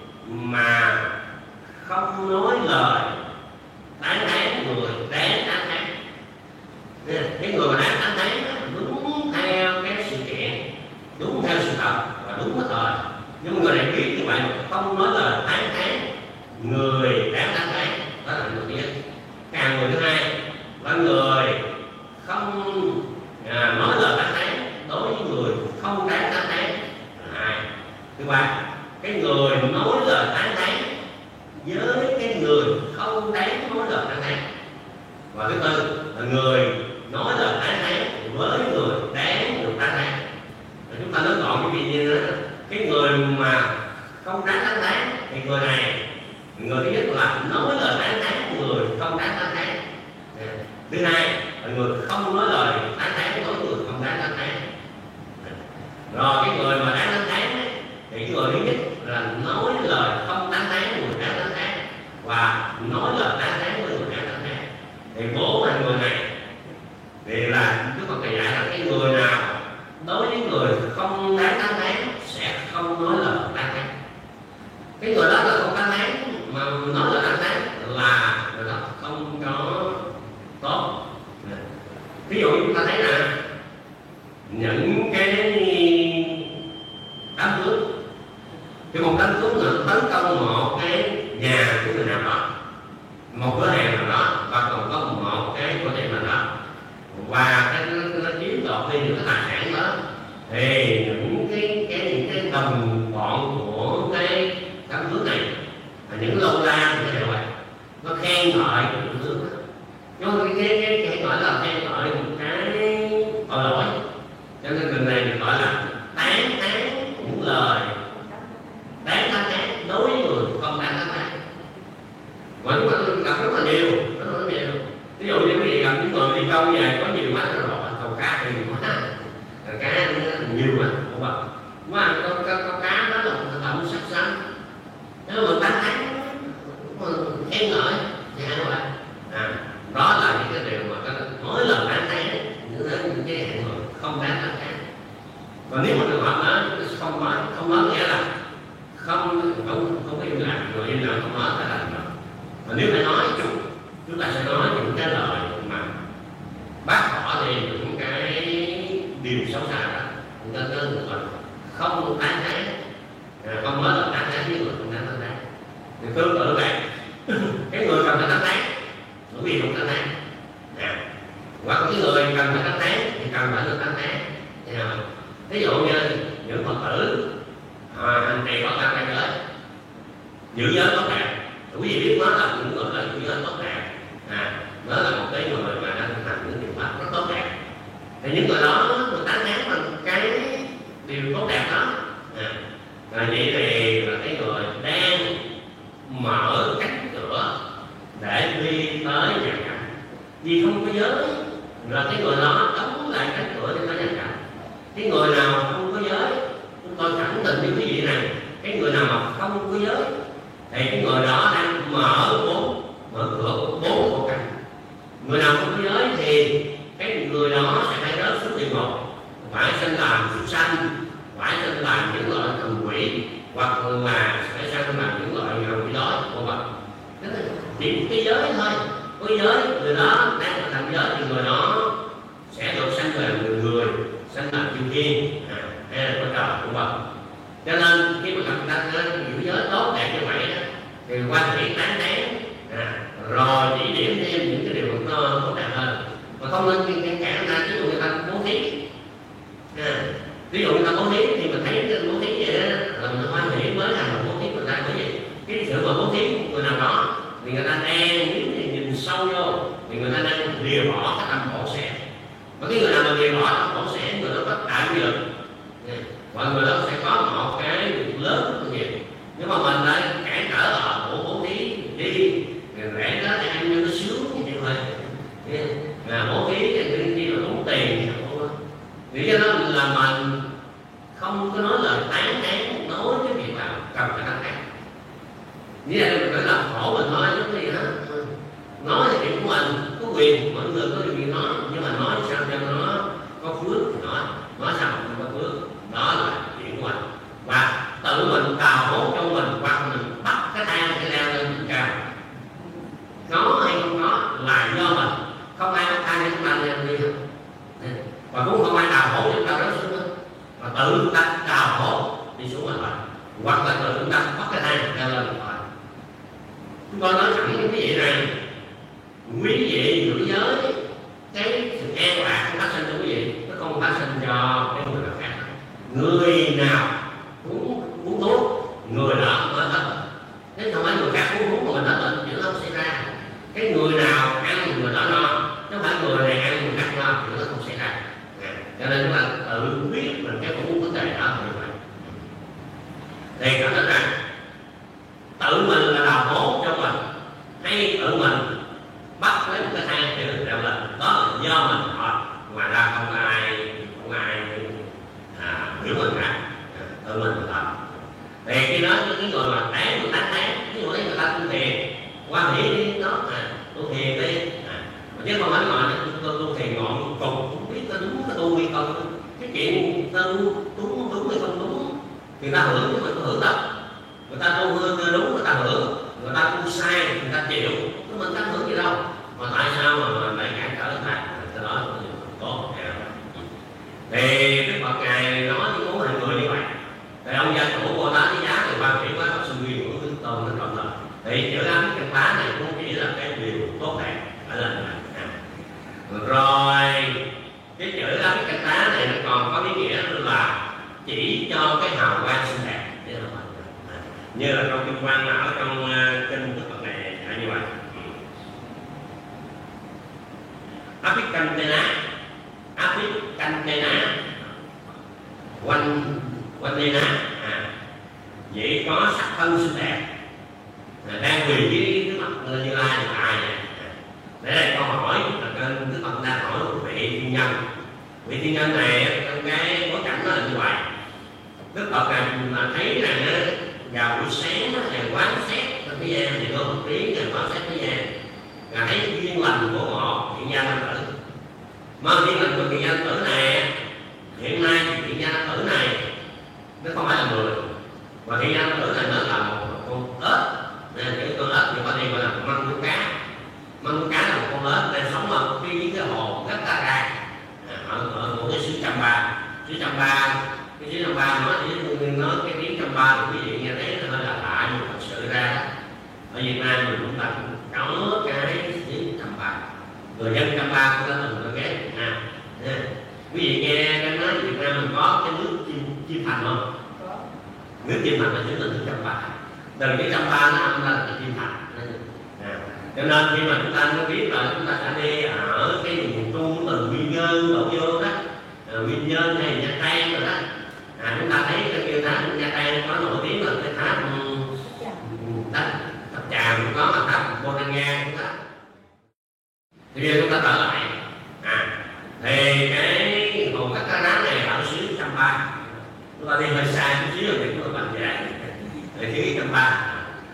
mà không nói lời đáng đáng người đáng đáng đáng. Cái người mà đáng đáng đáng đúng theo cái sự kiện, đúng theo sự thật và đúng cái thời. Nhưng mà người này biết như vậy không nói lời tán thán người đáng tán thán, đó là người thứ nhất. Càng người thứ hai là người không à, nói lời tán thán đối với người không đáng tán thán là hai. Thứ ba, cái người nói lời tán thán với cái người không đáng nói lời tán thán. Và thứ tư là người nói lời tán thán với người đáng được tán thán. Chúng ta nói gọn cái gì như thế, cái người mà không đáng tán thán thì người này, người thứ nhất là nói lời tán thán người không đáng tán thán. Thứ hai là người không nói lời tán thán đối với người không đáng tán thán. Rồi cái người mà đáng tán thán thì cái người thứ nhất là nói lời không tán thán người đáng tán thán và nói lời tán thán với người đáng tán thán. Thì bốn hai người này thì là Đức Phật thầy dạy là cái người nào đối với người không đáng tán thán sẽ không nói lời tán thán. Cái người đó là không tán thán mà nói lời tán thán là người đó không có tốt. Ví dụ chúng ta thấy là những cái đám cưới, cái một đám cưới là tấn công một cái nhà của người nào đó, một cửa hàng nào đó, và còn có một cái cửa tiệm nào đó, và cái nó, nó chiếm đoạt đi những cái tài sản đó, thì những cái cái những cái đồng bọn của cái đám cưới này là những lâu la như thế này, nó khen ngợi cái chủ tướng đó. Nhưng cái cái cái cái gọi là khen ngợi một cái tội lỗi, cho nên lần này mình gọi là tán thán những lời đáng tán thán đối với người không đáng tán thán. Và chúng ta gặp rất là nhiều, rất là nhiều. Ví dụ như quý vị gặp những người đi câu về có nhiều mắt rồi, câu cá thì nhiều quá, cá nhiều quá, không phải. Mà con con cá đó là động sắc xanh, nếu mà tán thán, khen ngợi thì hay vậy. À, đó là những cái điều mà cái nói lời tán thán những những cái hạng người không đáng tán thán. Và nếu mà trường hợp đó không nói, không nói nghĩa là không không không có im lặng, rồi im lặng không nói phải làm được. Và nếu phải nói chúng chúng ta sẽ nói những cái lời mà bác bỏ đi những cái điều xấu xa đó, cho nên là không tán thán, không nói là tán thán với người không đáng tán thán. Thì tương tự vậy, cái người cần phải tán thán, bởi vì không tán thán. À, hoặc cái người cần phải tán thán thì cần phải được tán thán. Ví dụ như những Phật tử à, hành trì có tam cái giới, giữ giới tốt đẹp, quý vị biết nó là những người là giữ giới tốt đẹp, à, nó là một cái người mà đang thực hành những điều pháp rất tốt đẹp. Thì những người đó người tán thán bằng cái điều tốt đẹp đó, à, vậy thì này là cái người đang mở cánh cửa để đi tới nhà cảnh. Vì không có giới là cái người đó đóng lại cánh cửa để tới nhà cảnh. Cái người nào không có giới, chúng tôi khẳng định với quý vị này, cái người nào mà không có giới thì cái người đó đang mở bốn mở cửa bốn con cảnh. Người nào không có giới thì cái người đó sẽ phải rớt xuống địa ngục, phải sinh làm súc sanh, phải sinh làm những loại thần quỷ, hoặc là phải sinh làm những loại ngài quỷ đói, vân vân. Chỉ cái giới thôi, cái giới người đó đang làm giới thì người đó sẽ được sanh làm người người, sanh làm chư thiên, à, hay là con trời, vân vân. Cho nên khi mà gặp ta giữ giới tốt đẹp như vậy đó, thì quan hệ tán tán, à, rồi chỉ điểm thêm những cái điều nó tốt đẹp hơn, mà không nên ngăn cản ra. Ví dụ người ta bố thí, à, ví dụ người ta bố thí thì mình thấy cái bố thí vậy đó là mình hoan hỷ mới làm một bố thí người ta. Bởi vì cái sự mà bố thí người nào đó thì người ta đang nhìn, nhìn sâu vô thì người ta đang lìa bỏ cái tâm khổ sẽ. Và cái người nào mà lìa bỏ tâm khổ sẽ, người đó có đại quy lực, mọi người đó sẽ có một cái việc lớn hơn nhiều. Nhưng mà mình lại cản trở ở bố bố thí đi, rẻ đó để ăn cho nó sướng như vậy thôi. Là bố thí thì tự nhiên là tốn tiền, vì cho nên là mình không có nói lời tán tán nói cái việc nào cần phải tán tán. Như vậy mình phải làm khổ mình nói chứ gì hết. Nói thì chuyện của mình có quyền, mọi người có quyền nói, nhưng mà nói sao cho nó có phước thì nói, nói sao không có phước, đó là chuyện của mình. Và tự mình cào hố trong mình, hoặc mình bắt cái thang cái leo lên mình cao, nó hay không có là do mình, không ai bắt thang để chúng ta leo đi hết, và cũng không ai cào hố chúng ta rớt xuống hết, mà tự chúng ta cào hố đi xuống mình, hoặc là tự chúng ta bắt cái thang leo lên mình. Chúng tôi nói thẳng với quý vị này, quý vị giữ giới, cái sự an lạc không phát sinh cho quý vị, nó không phát sinh cho cái người nào khác. Người nào uống uống thuốc, người đó mới hết bệnh. Nếu không phải người khác uống thuốc mà mình hết bệnh, chuyện nó không xảy ra. Cái người nào ăn người đó no, chứ không phải người này ăn người khác no, chuyện nó không xảy ra. Cho nên chúng ta tự biết mình cái uống vấn đề đó như vậy. Thì cảm thấy rằng tự mình là đào hố cho mình, hay tự mình bắt lấy một cái thang để được leo lên, đó là do mình thôi. Ngoài ra không ai không ai à, hiểu mình cả, tự mình làm. Thì khi đó cái người mà tán người tán tán, ví dụ đấy người ta tu thiền, quan hệ đi đó, à, tu thiền đi, à, chứ không phải mà tôi tu thiền ngọn cùng không biết nó đúng cái tu hay không, cái chuyện ta tu đúng đúng hay không đúng, thì ta hưởng chứ mình có hưởng đâu. Người ta tu đúng người ta hưởng, người ta tu sai người ta chịu, chứ mình ta hưởng gì đâu. Mà tại sao mà mình lại cản trở người ta? Cái đó là tốt. Thì Đức Phật ngài nói với muốn hàng người như vậy. Thì ông gia chủ Bồ Tát cái giá thì quan điểm quá Pháp Sư Nguyên của Đức Tôn nó trọng lời. Thì chữ ám căn phá này cũng chỉ là cái điều tốt đẹp ở lên này. Rồi cái chữ ám căn phá này nó còn có ý nghĩa là chỉ cho cái hào quang xinh đẹp. Như là trong kinh quan ở trong uh, kinh Đức Phật này là như vậy. Apikantena, Apikantena, quanh quanh Nena, à, vậy có sắc thân xinh đẹp, à, đang quỳ với Đức Phật Như Lai là ai vậy? À, để đây câu hỏi là kênh Đức Phật đang hỏi một vị thiên nhân. Vị thiên nhân này trong cái bối cảnh đó là như vậy. Đức Phật này mà thấy rằng vào buổi sáng đó, ngày quán xét trong thế gian thì có một tiếng ngày quán xét thế gian, là thấy duyên lành của một thiện gia nam tử. Mà duyên lành của thiện gia nam tử này hiện nay thiện gia nam tử này nó không phải là người, và thiện gia nam tử này nó là một con ếch. Nên cái con ếch thì có thể gọi là măng nuôi cá. Măng nuôi cá là một con ếch đang sống ở cái cái hồ rất là ra ở, ở một cái xứ Chamba. Xứ Chamba cái xứ Chamba nói thì nói cái tiếng Chamba thì quý vị nghe thấy nó hơi là lạ, nhưng thật sự ra ở Việt Nam mình cũng là có cái tiếng Chamba, người dân Chamba cũng có từng có ghét Việt Nam. Quý vị nghe cái nói Việt Nam mình có cái nước chim, chim thành không? Nước chim thành là chính là nước Chamba. Từ cái Chamba nó âm ra là chim thành. À, cho nên khi mà chúng ta mới biết là chúng ta sẽ đi ở cái miền Trung từ Quy Nhơn đổ vô đó, Quy Nhơn hay Nha Trang rồi đó, à, chúng ta thấy cái kia ta Nha Trang có nổi tiếng là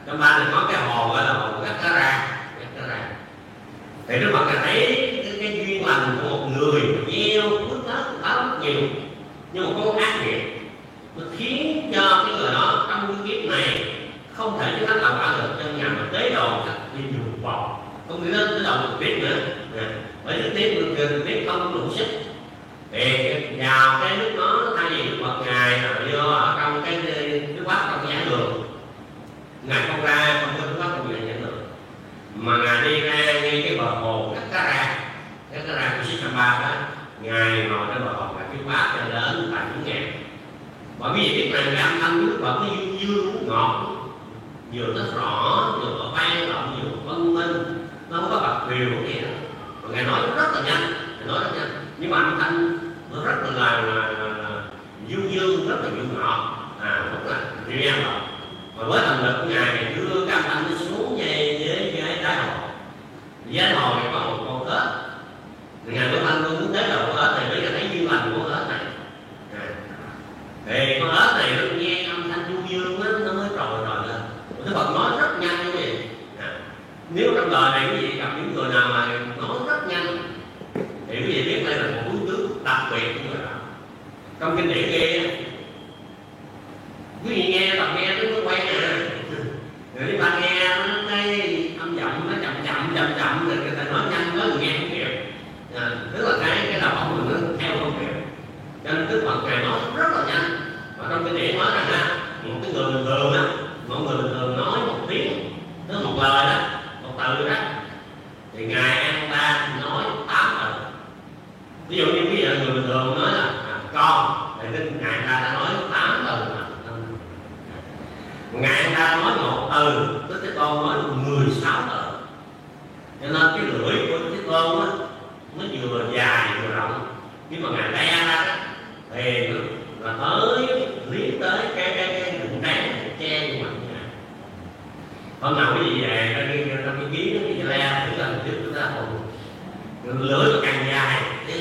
Trong ba này có cái hồ gọi là hồ Gắt Cá Ra, Gắt Cá Ra. Thì Đức Phật thấy cái, cái duyên lành của một người gieo phước đó đó rất nhiều, nhưng mà có ác nghiệp nó khiến cho cái người đó trong cái kiếp này không thể chứng đắc đạo quả được, trong nhà mà tế độ đi dùng bò không nghĩ đến tới đầu được biết nữa, bởi trực tiếp được biết không đủ sức thì vào cái lúc đó thay vì Đức Phật ngài vô ở trong cái cái quán trong giảng đường, ngài không ra không có quán trong giảng đường mà ngài đi ra ngay cái bờ hồ Gắt Cá Ra, Gắt Cá Ra của Sipapa đó, ngài ngồi trên bờ hồ là cái bát cho đến tại những ngàn. Bởi vì biết rằng cái âm thanh của Đức Phật nó dương dương ngọt, vừa nó rõ vừa vang động vừa vân vân, nó không có bật điều gì đó. Và ngài nói rất là nhanh, ngài nói rất nhanh, nhưng mà âm thanh nó rất là là, là, là, là dương dương, rất là dương ngọt, à rất là riêng rồi. Và với thần lực của ngài thì đưa cái âm thanh nó xuống về với cái đáy hồ. Đáy hồ này có một con ếch, ngài có thanh luôn muốn tế độ con ếch này để thấy duyên lành của con ếch này. Thì con ếch này nó nghe âm thanh du dương á, nó mới trồi rồi lên. Đức Phật nói rất nhanh như vậy. À, nếu trong đời này quý vị gặp những người nào mà nói rất nhanh thì quý vị biết đây là một đối tướng đặc biệt của người đó. Trong kinh điển kia quý vị nghe tập nghe nó mới quen à. Rồi đi bạn nghe nó cái âm giọng nó chậm chậm chậm chậm rồi người ta nói nhanh quá người nghe không kịp. À, tức là cái cái đầu óc mình nó theo không kịp. Cho nên Đức Phật ngài nói rất là nhanh. Và trong kinh điển nói rằng á, một cái người bình thường á, mọi người bình thường nói một tiếng, tức một lời đó, một từ đó, thì ngài An Ta nói tám từ. Ví dụ như bây giờ người bình thường nói là à, con, thì nên ngài ta đã nói tám từ. Ngài An Ta nói một từ, tức cái con nói mười sáu từ. Cho nên cái lưỡi của cái con á, nó vừa dài vừa rộng, nhưng mà ngài te ra đó, thì là tới liếc tới cái cái cái đụng trán che như mặt như này. Hôm nào cái gì về trong cái kiến cái gì le thử lần trước chúng ta còn lưỡi nó càng dài,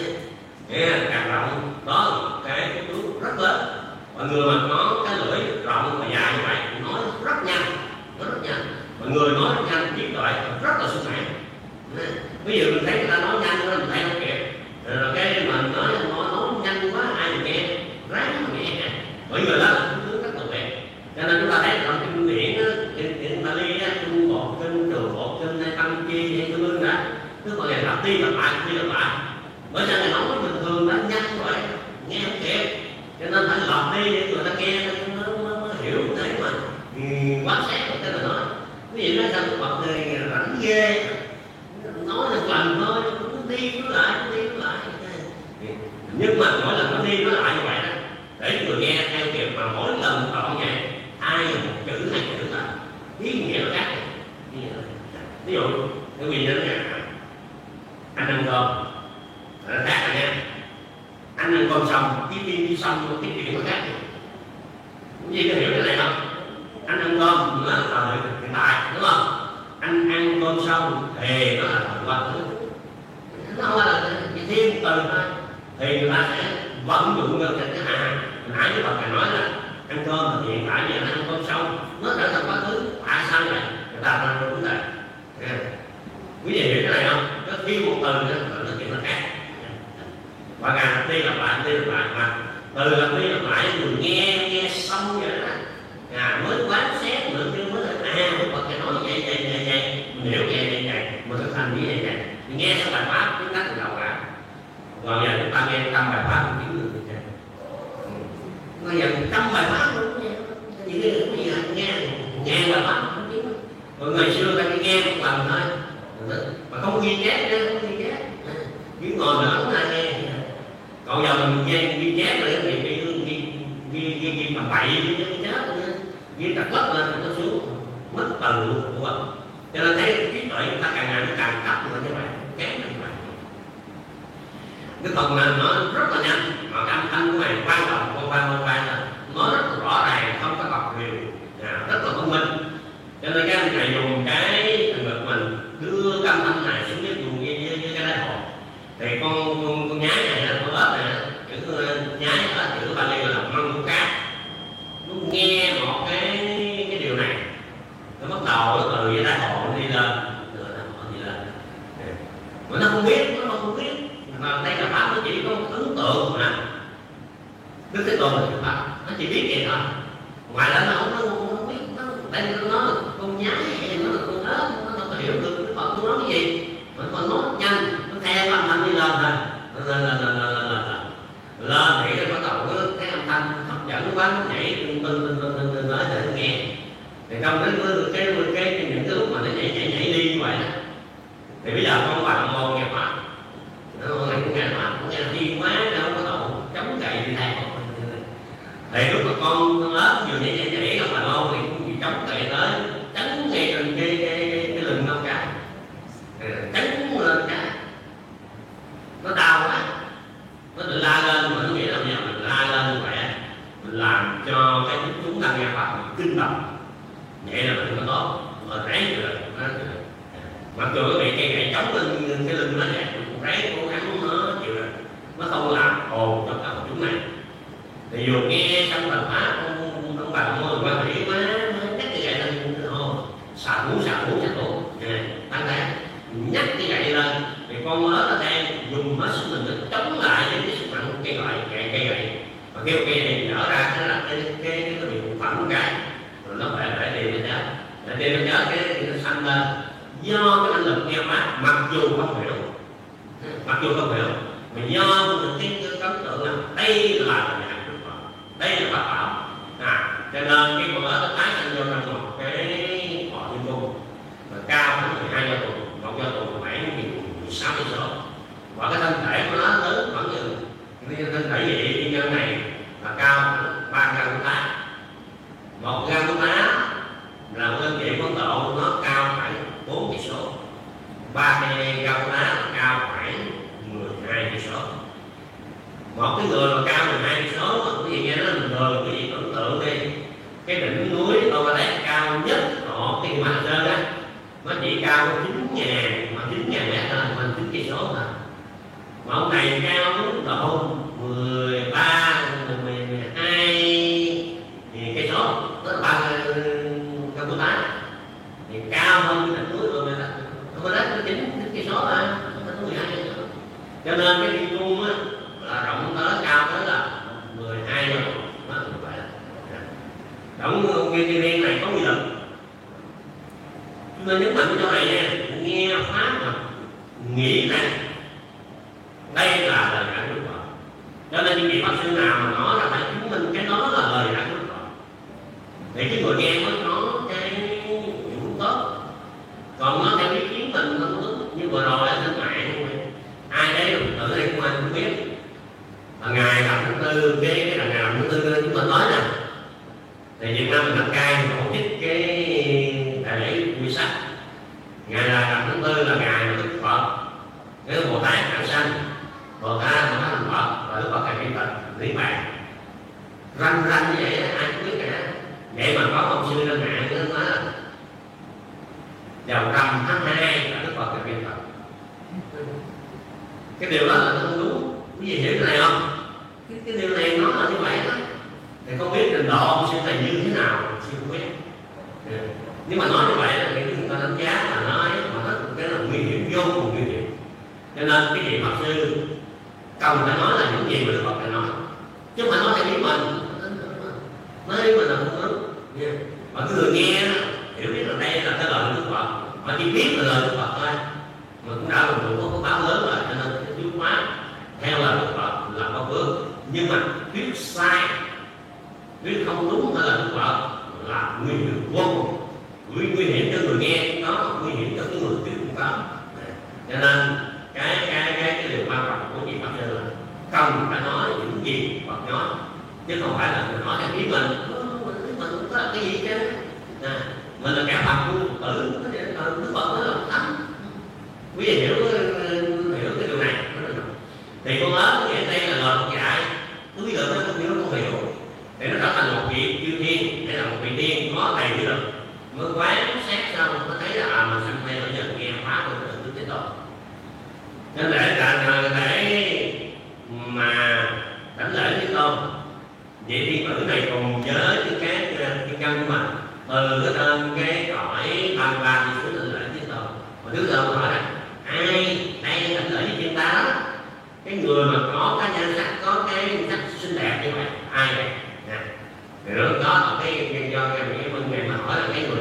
càng rộng, đó là cái cái tướng rất lớn. Mọi người mà có cái lưỡi rộng và dài như vậy nói rất nhanh, nói rất nhanh. Mọi người nói rất nhanh, trí tuệ rất là sung mãn. Ví dụ mình thấy người ta nói nhanh đó mình thấy không kịp, rồi cái mình nói nói nói nhanh quá ai mà nghe ráng mà nghe, bởi người đó là tướng rất là tuyệt. Cho nên chúng ta thấy trong kinh điển kinh Bali á, Trung Bộ kinh, Trường Bộ kinh, hay Tăng Chi hay Tương Ưng đó, tức là ngài lặp đi lặp lại, đi lặp lại. Bởi sao ngài nói bình thường nó nhanh vậy, nghe không kịp, cho nên phải lặp đi để người ta nghe nó, nó, nó hiểu để mà quán sát một cái mà nói. Ví dụ nói sao Đức Phật thì rảnh ghê, nói được lần thôi, cứ đi cứ lại, cứ đi cứ lại. Nhưng mà mỗi lần nó đi nó lại như vậy đó, để người nghe theo kịp, mà mỗi lần chọn vậy ai một chữ hai chữ là ý nghĩa nó khác. Ví dụ cái quy định là anh ăn cơm nó khác rồi nha, anh ăn cơm xong cái đi đi xong cái chuyện nó khác. Cái gì có hiểu cái này không? Anh ăn cơm nó là thời hiện tại đúng không? Anh ăn cơm xong thì nó là thời quá khứ, nó không là thêm từ thôi, thì người ta sẽ vận dụng được cái hạ. Hồi nãy Đức Phật ngài nói là ăn cơm là hiện tại, giờ ăn cơm xong nó trở thành quá khứ, tại sao vậy? Người ta đang nói vấn đề. Quý vị hiểu cái này không? Có khi một từ nữa nó chuyện nó khác, và ngài lặp đi lặp lại, đi lặp lại mà từ lặp đi lặp lại người nghe nghe xong vậy đó, à mới quán xét nữa chứ mới là à Đức Phật ngài nói vậy vậy vậy vậy, mình hiểu vậy vậy vậy, mình thực hành như vậy vậy, mình nghe xong bài pháp chúng ta từ đầu cả. Rồi giờ chúng ta nghe trăm bài pháp cũng kiếm được như vậy. Bây giờ trăm bài pháp luôn nghe, những cái gì nghe nghe bài pháp không kiếm. Rồi ngày xưa ta đi nghe một lần thôi, mà không ghi chép nữa, không ghi chép, cứ ngồi mà ống lại nghe. Còn giờ mình nghe ghi chép rồi thì ghi ghi ghi ghi ghi mà bậy ghi ghi chết nữa, ghi đặt lấp lên nó xuống mất từ luôn, đúng không? Cho nên thấy trí tuệ chúng ta càng ngày nó càng thấp lên như vậy, kém như vậy. Cái phần này nó rất là nhanh, mà cái âm thanh của này quan trọng, quan quan quan quan là nó rất là rõ ràng, không có bọc điều, rất là thông minh. Cho nên cái anh này dùng cái thần lực mình đưa cái âm thanh này xuống dưới vùng với, với, với cái đáy hồ, thì con con, con nhái này, con ếch này, chữ nhái ở chữ Bali là măng cát, nó nghe một cái cái điều này nó mất đây nó nói là con nhái hay nó là con ớt, nó không có hiểu được Đức Phật nói cái gì, mình còn nói nhanh, nó theo âm thanh đi lên thôi, lên lên lên lên lên lên lên thì nó bắt đầu cái âm thanh hấp dẫn quá, nó nhảy tưng tưng tưng tưng tưng nói để nó nghe. Thì trong cái cái cái, cái những cái lúc mà nó nhảy nhảy nhảy đi như vậy đó, thì bây giờ con bà môn nghe Pháp, nó nghe nghe Pháp, nó nghe thiên quá, nó không có độ chống cậy đi theo. Thì lúc mà con con ớt vừa nhảy nhảy nhảy ông bà môn thì cũng bị chống cậy tới, chấn ngay trên cái cái cái, cái lưng con cái, chấn lên cái, nó đau quá, nó tự la lên mà nó nghĩ là bây giờ mình la lên như vậy, mình làm cho cái chúng ta nghe Pháp mình kinh động. Vậy là mình có tốt, mà ráng rồi, mặc dù cái bị cây gậy chống lên cái lưng nó vậy, mình ráng cố gắng nó chịu rồi, nó không làm ồn cho cả chúng này. Thì dù nghe trong bài pháp ông ông bà môi qua thủy quá, nhắc cái gậy lên, xà thú xà thú xà thú, tăng đáng nhắc cái gậy lên, thì con mới nó đang dùng hết sức mình để chống lại cái sức mạnh của cây gậy, cây cây gậy, và kêu cây này nở ra nó là cái cái cái cái bị phẳng cái. Rồi nó phải phải đi nó chết, để đi nó chết cái nó sanh lên. Do cái năng lực nghe Pháp mặc dù không hiểu, mặc dù không hiểu, mà do mình cái cái ấn tượng là đây là nhà Đức Phật, đây là Pháp bảo, à cho nên cái con ớt nó tái sinh vô trong một cái bọ thiên cung, và cao khoảng mười hai giờ tuần, một giờ tuần khoảng mười sáu cây số, và cái thân thể của nó lớn khoảng như cái thân thể vậy thiên nhân này là cao khoảng ba gram lá. Một gram thuốc lá là một đơn vị phân độ nó cao khoảng bốn cây số, ba cây gram thuốc lá là cao khoảng mười hai cây số. Một cái người mà cao mười hai cây số, quý vị nghe nó là bình thường, quý vị tưởng tượng đi, cái đỉnh núi Everest cao nhất ở cái mặt trên đó, nó chỉ cao chín ngàn mà chín ngàn mét thôi, mà chín cây số mà. Mà ông này cao đến độ mười ba, mười hai cây số, đó là ba cao của tá, thì cao hơn cái đỉnh núi rồi mà nó đấy nó chín chín cây số thôi, nó mười hai cây số. Cho nên cái thiên cung á là rộng tới cao tới là mười hai giờ, nó như vậy. Động nguyên thiên này có quy lực, cho nên nhấn mạnh chỗ này nha, nghe Pháp mà nghĩ rằng đây là lời giảng của Phật. Cho nên những vị Pháp sư nào mà nói là phải chứng minh cái đó là lời giảng của Phật, thì cái người nghe mới có cái dụng tốt. Còn nó theo ý kiến mình không đúng, như vừa rồi ở trên mạng ai đấy tự đây cũng ai cũng biết là ngày làm tháng tư cái cái là ngày làm tháng tư chúng tôi nói nè, thì Việt Nam mình đăng cai tổ chức cái đại lễ quy sắc, ngày là làm tháng tư là ngày mà Đức Phật cái Bồ Tát Đản Sanh, Bồ Tát Bồ Tát Thành Phật và Đức Phật Thầy Thiên Tịch Niết Bàn, ranh ranh như vậy ai cũng biết cả. Vậy mà có ông sư lên mạng nó nói là vào rằm tháng hai là Đức Phật Thầy Thiên Tịch. Cái điều đó là nó không đúng, quý vị hiểu cái này không? Cái, cái điều này nó là như vậy đó. Thì không biết trình độ ông sư thầy như thế nào, sư không biết. Nhưng mà nói như vậy là cái người ta đánh giá là nói mà nó cái là nguy hiểm, vô cùng nguy hiểm. Cho nên cái gì Phật sư cần phải nói là những gì mà Đức Phật phải nói, chứ mà nói theo ý mình, nói ý mình là không đúng. Mà cái người nghe hiểu biết là đây là cái lời của Đức Phật, mà chỉ biết là lời Đức Phật thôi, mà cũng đã làm đủ có báo lớn rồi. Cho nên cái thuyết pháp theo lời Đức Phật là có phước, nhưng mà thuyết sai, thuyết không đúng hay là Đức Phật là nguy hiểm vô cùng, nguy, nguy hiểm cho người nghe cũng có, nguy hiểm cho cái người thuyết cũng có. Cho nên cái cái cái cái điều quan trọng của vị Pháp sư là cần phải nói những gì Phật nói, chứ không phải là mình nói theo ý mình, mình cũng có cái gì chứ. À, mình là kẻ phàm phu tử, Đức Phật nói là thánh. Quý vị hiểu hiểu cái điều này. Thì con ớt nghĩa đây là lời Phật dạy, quý vị nó không hiểu, nó không hiểu, để nó trở thành một vị chư thiên, để là một vị tiên có đầy quy lực, mới quán xét xong nó thấy là à, mình sanh đây ở giờ nghe Pháp của Đức Thế Tôn. Nên để là để mà đánh lễ Thế Tôn, vậy thiên tử này cùng với những cái thiên căn của mình từ cái tên cái cõi ba ba đi xuống đánh lễ Thế Tôn. Mà Đức Thế Tôn hỏi là ai đây đánh lễ với thiên ta đó, cái người mà có cái nhan sắc, có cái sắc xinh đẹp như vậy ai vậy? Thì đó là cái do cái mình ngày mà hỏi là cái người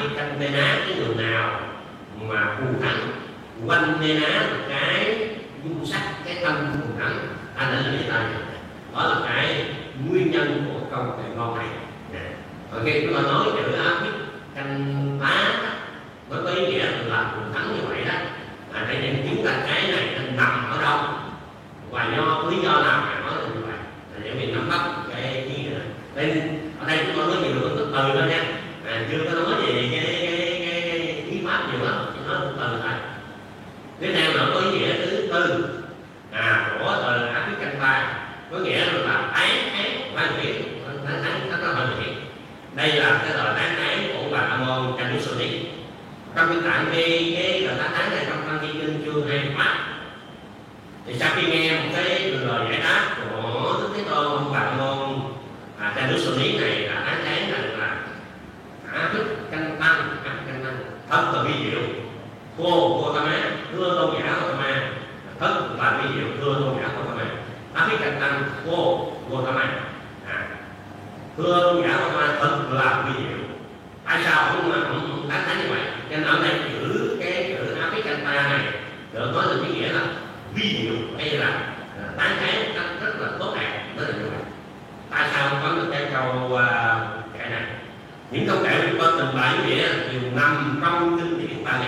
biết canh Mê Ná, cái người nào mà phù thắng quanh Mê Ná cái dung sắc, cái thân phù thắng, anh đã lấy tay. Đó là cái nguyên nhân của câu kệ ngon này. Và khi chúng ta nói chữ áp biết canh tá nó có ý nghĩa là phù thắng như vậy đó, là để nhận chứng là cái này nó nằm ở đâu và do lý do nào mà nói là như vậy, là để mình nắm bắt cái ý nghĩa này. Đây ở đây chúng tôi nói nhiều từ từ thôi nha, à, chưa có nói về cái cái cái, cái ý pháp nhiều lắm, chỉ nói từ từ thôi. Tiếp theo nó có ý nghĩa thứ tư à của từ áp biết canh tá, có nghĩa là tán án quan điểm, tán án nó có quan điểm. Đây là cái lời tán án của bà Amon Canusoni. Trong cái tại cái cái lời tán án này trong Tăng Chi Kinh chương hai pháp, thì sau khi nghe một cái lời giải đáp của Đức Thế Tôn, ông bà Amon à, Canusoni này là tán án rằng là áp thức canh tăng, áp canh tăng thật là vi diệu. Cô cô ta má thưa tôn giả của ta ma, thật là vi diệu, thưa tôn giả của ta ma. Áp thức canh tăng cô cô ta ma, à, thưa tôn giả của ta ma thật là vi diệu. Tại sao ông mà ông tán thán như vậy? Cho nên ở đây chữ cái chữ áp thức canh ta này được nói được cái nghĩa là vi diệu hay là tán thán rất, rất là tốt đẹp, rất là như vậy. Tại sao không có được cái câu uh, kệ này? Những câu kệ chúng tôi trình bày như vậy đều nằm trong kinh điển Bali,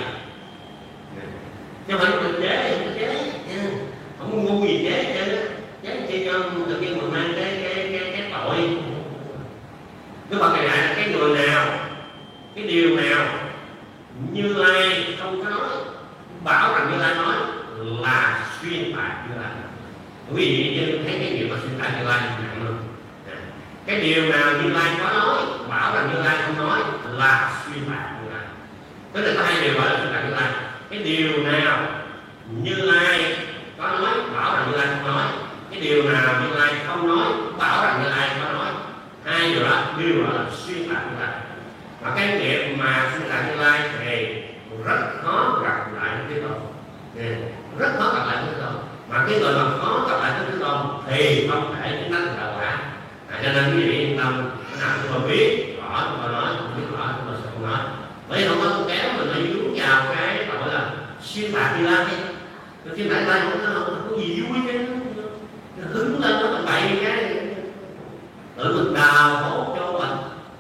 chứ không phải mình chế, mình chế, không có ngu gì chế chứ, chế chi cho tự nhiên mình mang cái cái cái cái tội. Cái bậc này là cái người nào, cái điều nào Như Lai không có nói, bảo rằng Như Lai nói là xuyên tạc Như Lai. Quý vị như thấy cái chuyện mà xuyên tạc Như Lai nặng luôn. Cái điều nào Như Lai có nói, bảo rằng Như Lai không nói là xuyên tạc Như Lai. Tức là có hai điều gọi là xuyên tạc Như Lai. Cái điều nào Như Lai có nói, bảo rằng Như Lai không nói. Cái điều nào Như Lai không nói, bảo rằng Như Lai có nói. Hai điều đó đều gọi là xuyên tạc Như Lai. Và cái việc mà xuyên tạc Như Lai thì rất khó gặp lại Thế Tôn, rất khó gặp lại Thế Tôn. Mà cái người mà khó gặp lại Thế Tôn thì không thể chứng đắc đạo quả. À, cho nên quý vị yên tâm, cái nào chúng tôi biết rõ chúng tôi nói, không biết rõ chúng tôi sẽ không nói. Bởi vì không có con kéo mình lại dướng vào cái tội là xuyên tạc Như Lai. Xuyên tạc Như Lai không có, không có gì vui chứ, nó hứng lên nó bậy cái tự mình đào khổ cho mình.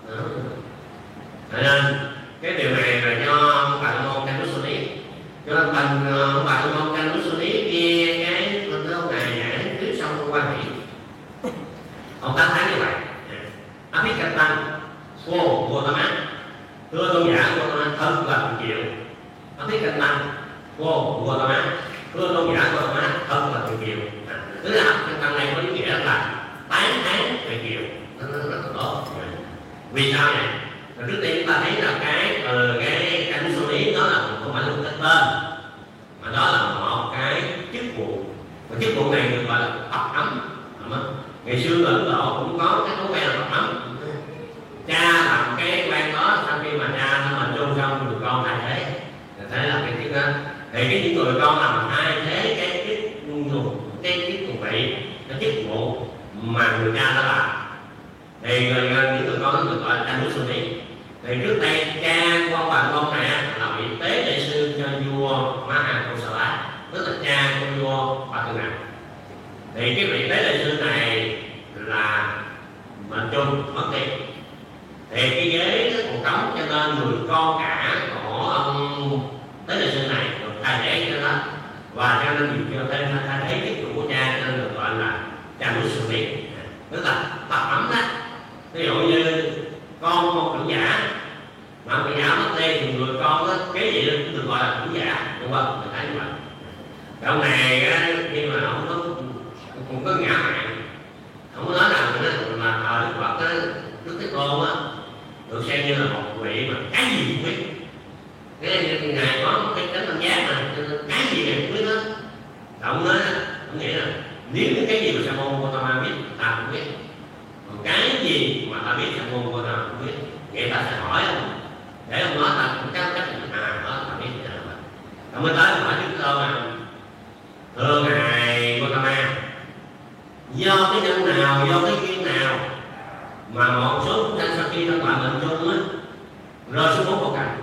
Cho nên cái điều này là do ông bà Amon Canusoni, cho nên thành ông bà Amon Canusoni nghe cái ông này giải thuyết xong không quan hệ, ông tán thán như vậy. Áp biết canh tăng cô cô ta má, thưa tôn giả cô ta má thật là chịu. Áp biết canh tăng cô cô ta má, thưa tôn giả cô ta má thật là chịu. Tức là áp canh tăng này có ý nghĩa là tán thán về chịu, nó rất là tốt. Vì sao vậy? Rồi trước tiên chúng ta thấy là cái từ cái Canusoni đó là không phải là một cái tên, mà đó là một cái chức vụ. Và chức vụ này được gọi là tập ấm. Ngày xưa ở Ấn Độ cũng có cái thói quen là tập ấm. Cha làm cái quan đó, sau khi mà cha nó mà chôn xong người con thay thế, thì thế là cái chức đó. Thì cái những người con làm thay thế cái chức cái chức vụ vị, cái chức vụ mà người cha đã làm, thì người, những người con nó được gọi là Canusoni. Thì trước đây cha của ông bà con này là vị tế đại sư cho vua Mahakosala, tức là cha của vua Ba Tư Nặc. Thì cái vị tế đại sư này là mệnh chung mất đi, thì cái ghế nó còn trống, cho nên người con cả của ông tế đại sư này được thay thế cho nó, và cho nên việc cho thêm thay thế chức vụ của cha, cho nên được gọi là Canusoni, tức là tập ấm đó. Ví dụ như con một trưởng giả mà ông trưởng giả mất đi thì người con đó kế vị được gọi là trưởng giả, đúng không? Mình thấy như vậy. Ông này á, khi mà ông có cũng có ngã mạn, không có nói rằng là thờ Đức Phật á, Đức Thế Tôn á được xem như là một vị mà cái gì cũng biết. Cái ngài có một cái tánh tâm giác mà cái gì ngài cũng biết đó. Ông nói, ông nghĩ là nếu những cái gì mà Sa môn Gotama biết ta cũng biết, còn cái gì mà ta biết Sa môn Gotama cũng biết, vậy ta sẽ hỏi ông để ông nói ta cũng chắc chắc à đó ta biết là vậy. Ông mới tới hỏi Đức Thế Tôn là thưa ngài Gotama, do cái nhân nào, do cái duyên nào mà một số chúng sanh sau khi thân bạn mệnh chung á rơi xuống bốn con cảnh,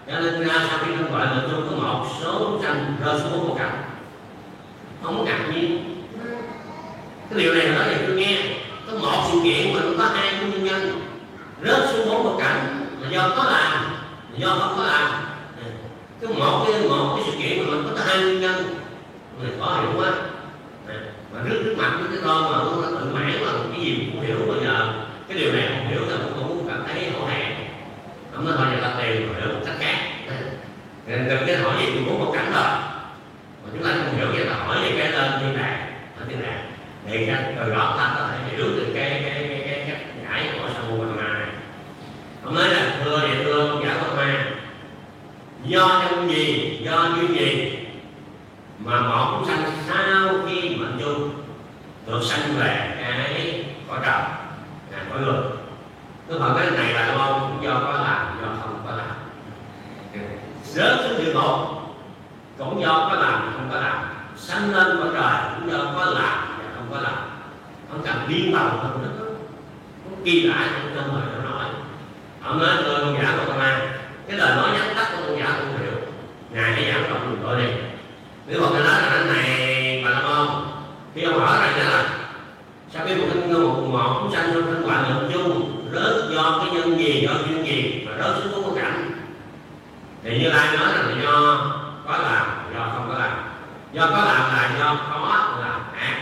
cho nên ra sau khi phân loại mình chung có một số chúng sanh rơi xuống bốn một cảnh, không có ngạc nhiên. Cái điều này nói để tôi nghe, có một sự kiện mà nó có hai nguyên nhân rớt xuống bốn một cảnh là do có làm, là do không có làm. Cái một cái một cái sự kiện mà mình có hai nguyên nhân mình khó hiểu quá, mà rất trước mặt với cái con mà nó tự mãn là cái gì cũng hiểu. Bây giờ cái điều này không hiểu là cũng cũng cảm thấy hổ hẹn, không nói thôi giờ ta tìm hiểu một cách khác. Nên đừng cái hỏi gì cũng muốn một cảnh rồi, mà chúng ta không hiểu vậy là hỏi về cái lên thiên đàng, ở thiên đàng thì từ đó ta có thể hiểu được cái cái cái cái cách giải của Samudana này. Ông nói là thưa vậy thưa ông giải Phật Ma, do nhân gì, do duyên gì mà một chúng sanh sau khi mệnh chung được sanh về cái cõi trời, là cõi người. Tôi hỏi cái này là đâu không? Do có làm, do không có làm. Rớt xuống địa ngục cũng do có làm, không có làm. Sanh lên cõi trời cũng do có làm và không có làm. Không cần liên đầu hơn nữa, không ghi lại trong trong lời nó nói. Ông nói tôi không giả của Ma, cái lời nói nhắn tắt của tôi giả không hiểu. Ngài hãy giảng trọng mình tôi đi. Nếu mà cái nói là cái này mà làm không? Khi ông hỏi rằng là sau khi một cái một một chúng sanh trong thân ngoại lượng chung rớt do cái nhân gì, do duyên gì mà rớt xuống bốn cảnh, thì Như Lai nói rằng là do có làm, do không có làm. Do có làm là do có làm ác,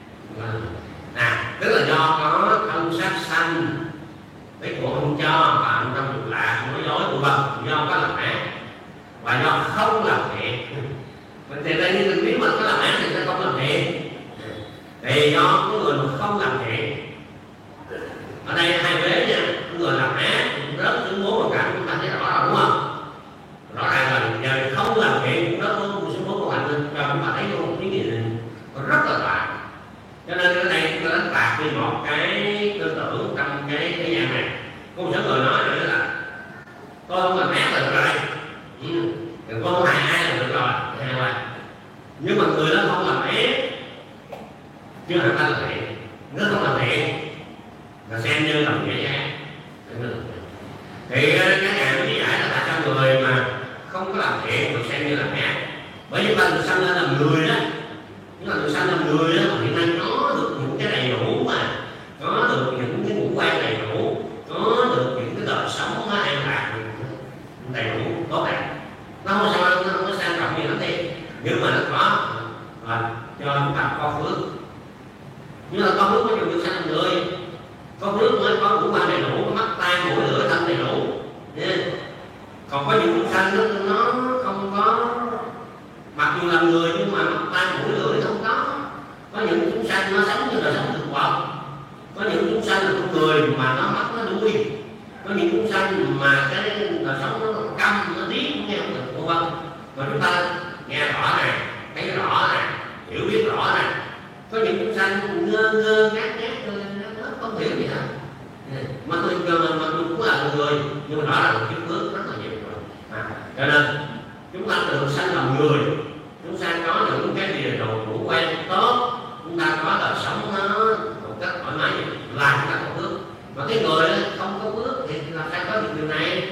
à, tức là do có thân sát sanh, cái của không cho bạn trong dục lạc, nói dối của vân, do có làm ác, và do không làm thiện. Mình thì đây như nếu mà có làm ác thì sẽ không làm thiện, thì do cái người mà không làm thiện. Ở đây hai vế nha, cái người làm ác rớt xuống bốn một cảnh, chúng ta thấy rõ rồi đúng không? Rõ ràng là giờ không làm thiện cũng rớt xuống bốn một cảnh, và chúng ta thấy luôn cái gì rất là tệ. Cho nên ở đây chúng ta đánh bạc đi một cái tư tưởng trong cái cái nhà này. Có một số người nói nữa là tôi không làm ác là được rồi, ừ, đừng có hại ai là được rồi, hay là nhưng mà người đó không làm ác chứ hẳn ta là thiện, nếu không làm thiện là xem như làm nghĩa ác. Thì cái nhà nó lý giải là tại sao người mà không có làm thiện được xem như làm ác, bởi vì ta được sanh lên làm người đó. Nhưng mà được sanh làm người đó mà hiện nay có được những cái đầy đủ, mà có được những cái ngũ quan đầy đủ, có được những cái đời sống nó an lạc đầy đủ tốt đẹp, nó không sao, nó không có sang trọng gì lắm đi, nhưng mà nó có và cho chúng ta có phước. Nhưng mà có phước mới dùng được sanh làm người, có phước mới có ngũ quan đầy đủ, có mắt tai mũi lưỡi thân đầy đủ. Yeah. Còn có những chúng sanh nó, nó không có, mặc dù làm người nhưng mà mắt tai mũi lưỡi không có. Có những chúng sanh nó sống như là sống thực vật, có những chúng sanh là con người mà nó mắt nó đuôi, có những chúng sanh mà cái đời sống nó câm, nó điếc, nghe không được, vân vân. Mà chúng ta nghe rõ nè, thấy rõ nè, hiểu biết rõ nè. Có những chúng sanh ngơ ngơ ngác ngác, nó không hiểu gì hết. Mà tôi mà tôi cũng là người, nhưng mà rõ là một kiếp phước rất là nhiều rồi. À, cho nên chúng ta được sanh làm người, chúng ta có những cái gì đồ ngũ quan tốt, chúng ta có đời sống nó một cách thoải mái, làm chúng ta có phước. Mà cái người không có phước thì làm sao có được điều này?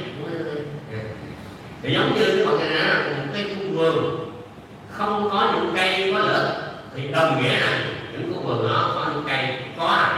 Thì giống như cái bọn này là một cái vườn không có những cây có lợi ích, thì đồng nghĩa là những khu vườn đó có những cây có hại.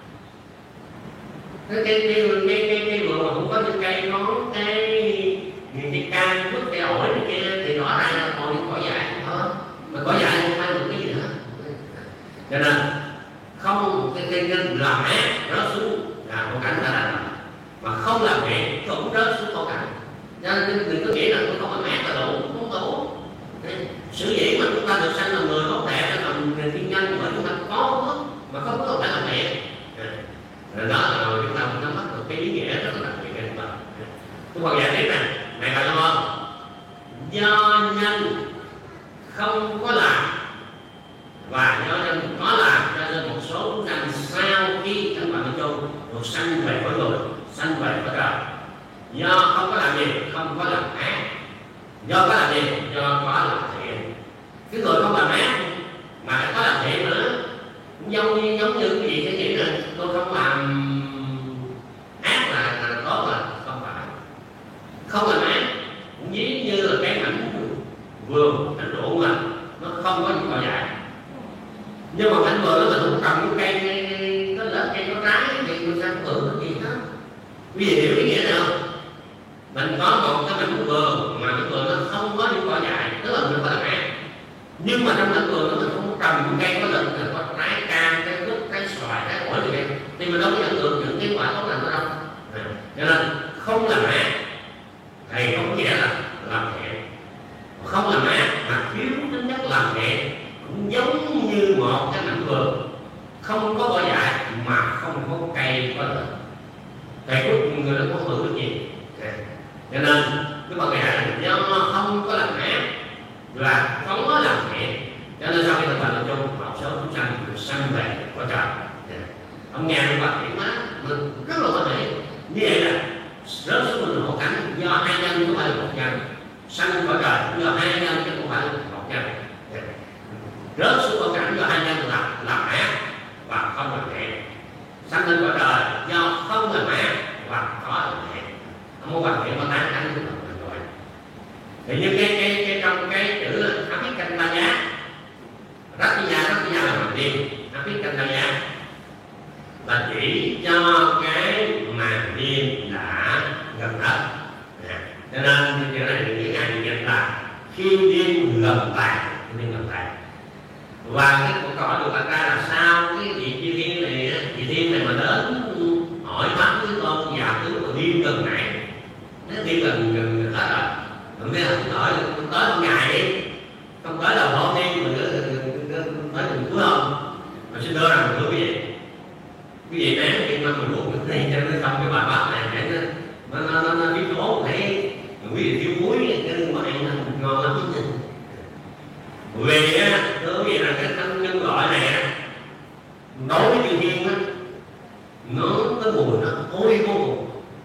Cái cái cái cái cái, cái vườn mà cũng có những cây có cái những cái cam, mứt, cây ổi này kia thì rõ ràng là còn những cỏ dại thôi, mà cỏ dại không phải được cái gì nữa. Cho nên không cái cái nhân làm ác rớt xuống là một cảnh ta làm, mà không làm thiện cũng rớt xuống một cảnh. Cho nên đừng có nghĩ là tôi không làm ác là đủ, không đủ. Sự dĩ mà chúng ta được sanh làm người tốt đẹp là làm thiên nhân, bởi chúng ta có phước, mà không có phải làm thiện. Rồi đó là rồi chúng ta mới nắm bắt được cái ý nghĩa rất là đặc biệt của chúng ta. Tôi còn giải thích này, này phải không? Do nhân không có làm và do nhân có làm, cho nên một số chúng sanh sau khi thân bạn chung được sanh về với người, sanh về với trời. Do không có làm gì, không có làm ác. Do có làm gì, do có làm thiện. Cái người không làm ác mà lại có làm thiện nữa, giống như giống như cái gì cái nghĩ là tôi không làm ác là, là tốt, là không phải. Không làm ác quý vị hiểu ý nghĩa này không? Mình có một cái mảnh vườn mà cái vườn nó không có những cỏ dại, tức là mình có làm ăn, nhưng mà trong mảnh vườn nó mình không trồng cây có lệnh, có trái cam, cái quýt, cái xoài, cái ổi gì hết, thì mình đâu có nhận được những cái quả tốt lành đó đâu. Cho nên không làm ăn thầy không nghĩa là làm thiện, không làm ăn mà thiếu tính chất làm thiện cũng giống như một cái mảnh vườn không có cỏ dại mà không có cây có lệnh, thầy cuối người nó có hưởng cái gì. Cho nên cái bậc này là do không có làm ác và không có làm thiện, cho nên sau khi thực hành làm chung một số chúng sanh sanh về cõi trời. Ông nghe được bậc thiện quá mình rất là có thể như vậy là rớt xuống mình hộ cảnh do hai nhân chứ không phải là một nhân, sanh cõi trời do hai nhân chứ không phải là một nhân, rớt xuống cõi cảnh do hai nhân làm làm ác và không làm thiện, sanh lên cõi trời do không làm ác và có làm thiện. Không có hoàn thiện có tán thắng của mình rồi. Thì như cái cái cái trong cái chữ áp biết canh ba giá, rất giá rất giá là màn đêm, áp biết canh ba giá là chỉ cho cái màn đêm đã gần hết. Cho nên cái này những ngày dịch là khi đêm gần tàn, đêm gần tàn. Và cái câu hỏi được đặt ra là sao cái vị chư thiên này, vị thiên này mà đến hỏi thăm cái con già tướng mà đêm gần này. Nó đi gần gần hết rồi, mình biết là nói tới một ngày đi, không tới là hôm nay mình cứ tới mình cuối hôm, mình xin đưa rằng thưa quý vị, quý vị nén khi mà mình uống cái này cho nó xong cái bài báo này để nó nó nó nó thiếu thốn thấy quý vị thiếu muối cái mà ăn nó ngon lắm. Vì á, thưa quý vị là cái thân nhân gọi này đối với chư thiên á, nó cái mùi nó hôi vô cùng.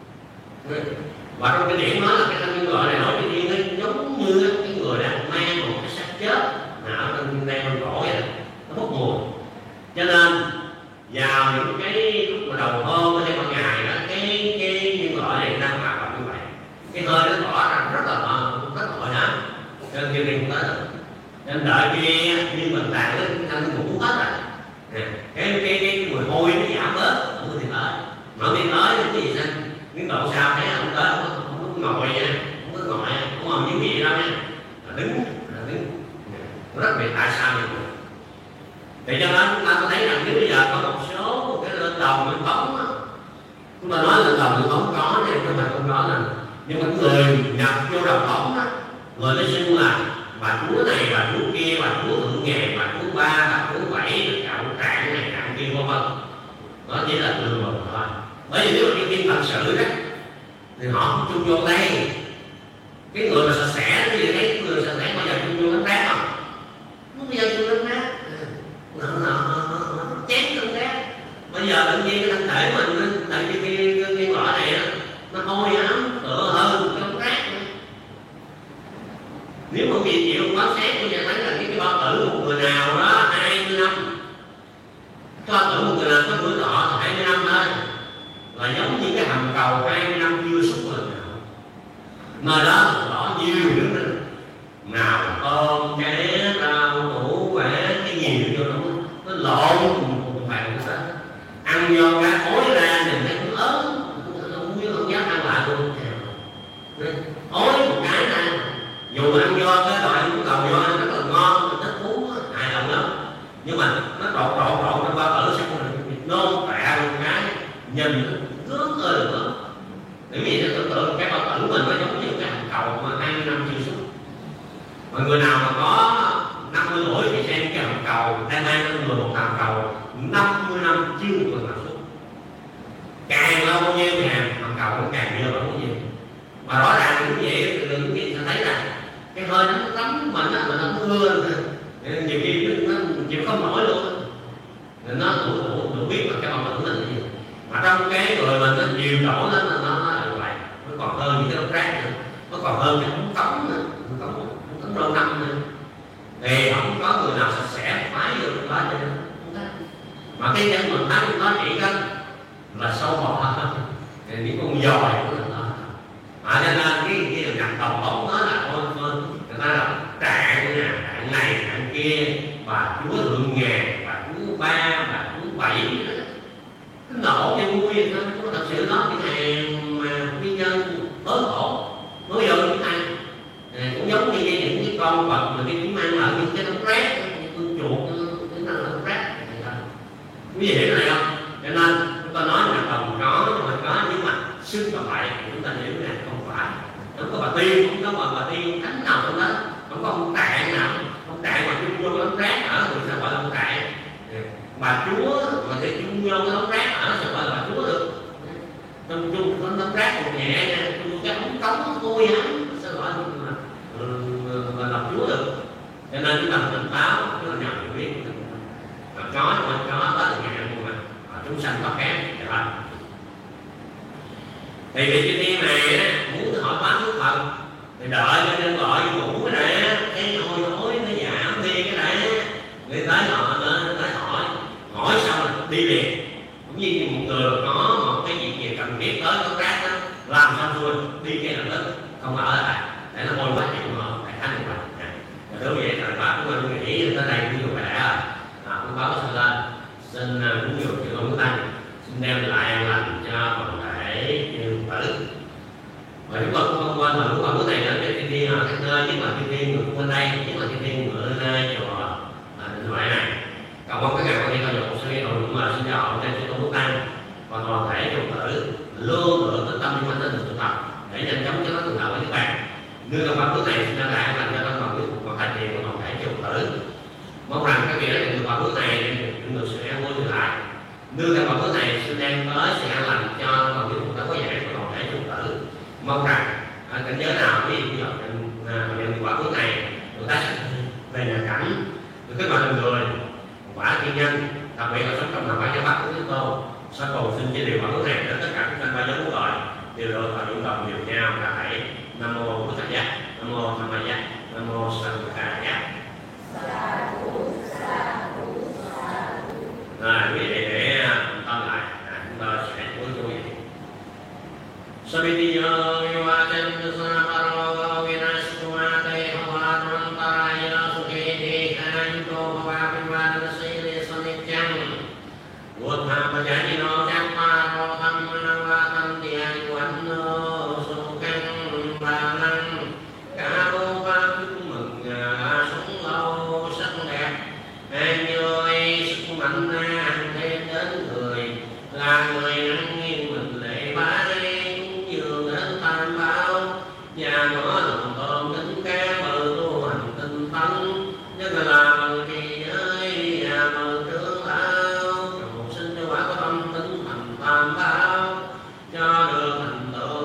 Và trong cái điểm nói là cái thân nhân gọi này nói với thiên ấy giống như cái người đang mang một cái xác chết mà ở trên đeo bên cổ vậy, nó bốc mùi. Cho nên vào những cái lúc mà đầu hôm hay ban ngày đó, cái cái nhân gọi này đang hoạt động như vậy, cái hơi nó tỏ ra rất là rất là hội hả, cho nên thiên không tới được. Nên đợi khi nhưng mình tàn nó thân ngủ hết rồi, cái cái cái mùi hôi nó giảm bớt, không thì tới, mà đi tới cái gì xanh miếng độ sao thấy không tới, không có ngồi nha, không có ngồi, không ngồi như vậy đâu nha, là đứng, là đứng, rất biệt tại sao như vậy. Thì cho nên chúng ta có thấy rằng nếu bây giờ có một số cái lên đồng lên bóng đó, chúng ta nói lên đồng lên bóng có nha, nhưng mà không có nè, nhưng mà người nhập vô đồng bóng đó, người nó xưng là bà chúa này, bà chúa kia, bà chúa thượng ngàn, bà chúa ba, bà chúa bảy, cạo trạng này, cạo kia vân vân, đó chỉ là lừa thôi. Bởi vì nếu mà cái thật sự đó thì họ không chung vô đây, cái người mà sạch sẽ nó như thấy người sạch sẽ bao giờ chung vô đánh rác không? Không bao giờ chung đánh rác, nó nó chén trong rác. Bây giờ tự nhiên cái thân thể mình tại vì cái cái loại này nó hôi ám tựa hơn trong rác nữa. Nếu mà bị chịu quan sát bây giờ thấy là cái bao tử một người nào đó hai mươi năm, cho tử một người nào có tuổi thọ hai mươi năm thôi, là giống như cái hầm cầu hai mươi năm chưa xúc lần nào. Nơi đó bỏ nhiều nước nữa, nào tôm, cá, rau, củ, quả, cái gì vô nó nó lộn cùng bàn hết. Ăn vô cá ối ra nhìn thấy cũng ớn, không biết không dám ăn lại luôn. Ối một cái ra, dù ăn vô cái loại cũng cầu vô rất là ngon, mình thích uống, hài lòng lắm. Nhưng mà nó trộn trộn trộn nó bao tử xong rồi nôn tẹo một cái, nhìn gớm ơi là gớm. Bởi vì nó tưởng tượng cái bao tử mình nó giống như cái hầm cầu mà hai mươi năm chưa xúc. Mọi người nào mà có năm mươi tuổi thì xem cái hầm cầu, đang mang lên người một hầm cầu năm mươi năm chưa một lần nào xúc. Càng lâu bao nhiêu thì hầm cầu nó càng nhiều hơn cái gì. Mà rõ ràng như vậy thì đừng gì ta thấy là cái hơi nó tắm mình á, mà nó mưa nhiều khi nó chịu không nổi luôn. Nên nó đủ đủ đủ biết là cái bao tử mình là gì. Mà trong cái người mình nó nhiều chỗ nó nó nó là vậy, nó còn hơn những cái đống rác nữa, nó còn hơn cái ống cống nữa, ống cống ống cống lâu năm nữa. Thì không có người nào sạch sẽ phái vô đó cho nên không thấy. Mà cái nhân mình thấy nó chỉ có là sâu bọ, thì những con dòi của nó. À, cho nên cái cái đường nhập đồng bóng đó là thôi thôi người ta là trạng nè, trạng này, trạng kia, bà chúa thượng ngàn, bà chúa ba, bà chúa bảy, cái nổ cái mui thôi, thật sự nó cái hàng con vật mà cái chúng ăn ở những cái đống rác, con chuột cái nó là đống rác, quý vị hiểu này không? Cho nên chúng ta nói là đồng có nhưng mà có nhưng mà xưng và bậy thì chúng ta hiểu là không phải. Không có bà tiên, không có bà, bà tiên thánh nào trong đó, không có ông Tạng nào, ông Tạng mà chung vô cái đống rác ở thì sao gọi là ông Tạng? Bà Chúa mà để chung vô cái đống rác ở sao gọi là bà Chúa được? Trong chung có đống rác còn nhẹ nha, chung cái ống cống hôi hám sao gọi là là làm Chúa được? Cho nên chúng ta tỉnh táo, chúng ta nhận hiểu biết. Mà có nhưng mà có đó là ngàn nhưng mà chúng sanh có kém vậy thôi. Thì vị chư thiên này á, muốn hỏi bán Đức Phật thì đợi cho nên gọi vô ngủ cái này cái hồi tối nó giảm đi cái này người tới họ lên tới hỏi hỏi xong là đi liền. Cũng như một người có một cái gì gì cần thiết tới có rác đó làm xong rồi đi ngay lập tức không ở lại để nó bôi quá nhiều họ phải thanh một lần. Đối vậy thời pháp của mình nghĩ tới đây ví dụ khỏe à, cũng báo sanh lên xin cũng nhiều chữ ông tăng xin đem lại an lành cho toàn thể chư tử. Và chúng tôi cũng không quên là lúc mà bữa này đến cái thiên thiên ở các nơi, nhất là thiên thiên người bên đây, nhất là thiên thiên người nơi chùa Định Huệ này. Cầu mong các ngài con đi coi dục sẽ nghe cũng là xin chào trên chư tôn Đức Tăng và toàn thể chư tử luôn lượng tính tâm nhưng mà tin được tu tập để nhanh chóng cho nó thường đạo với các bạn. Đưa trong pháp bước này xin đem lại an lành cho các bạn biết một thành tiền của toàn thể chư tử. Mong rằng các vị đã nhận được pháp bước này để được sự an vui trở lại. Đưa trong pháp bước này xin đem tới sự an lành cho toàn thể chúng ta có giải của toàn thể chư tử. Mong rằng à, cảnh giới nào ví dụ như là nhận quả bước này chúng ta sẽ về nhà cảnh được kết bạn người quả thiên nhân, đặc biệt là sống trong làm quả giáo pháp của Đức Tô. Sau cùng xin chia điều quả bước này đến tất cả các ba giáo quốc gọi đều được và dụng đồng nhiều nhau cả hãy Nam mô Bổn Thầy Giác, Nam mô Tham Ma Giác, Nam mô Sanh Ca Giác. Rồi quý vị để tâm lại, chúng ta sẽ cuối chú ý. Sabitiyo yuvatem saparo vinasvate havatantaya sukhiti anto bhavapivanasili saniccham Buddhamajajino chapparo dhammanavatantiya yuvanno sukhang bhalang cả vô ba chúc mừng sống lâu sắc đẹp an vui sức mạnh ra thêm đến người là người ăn nghiêng mình lệ bá đây cũng dường đến tam bảo và ngõ lòng tôm tính cá bờ tu hành tinh tấn nhất là bằng kỳ giới và bằng trưởng lão cầu xin cho quả có tâm tính thành tam bảo cho được thành tựu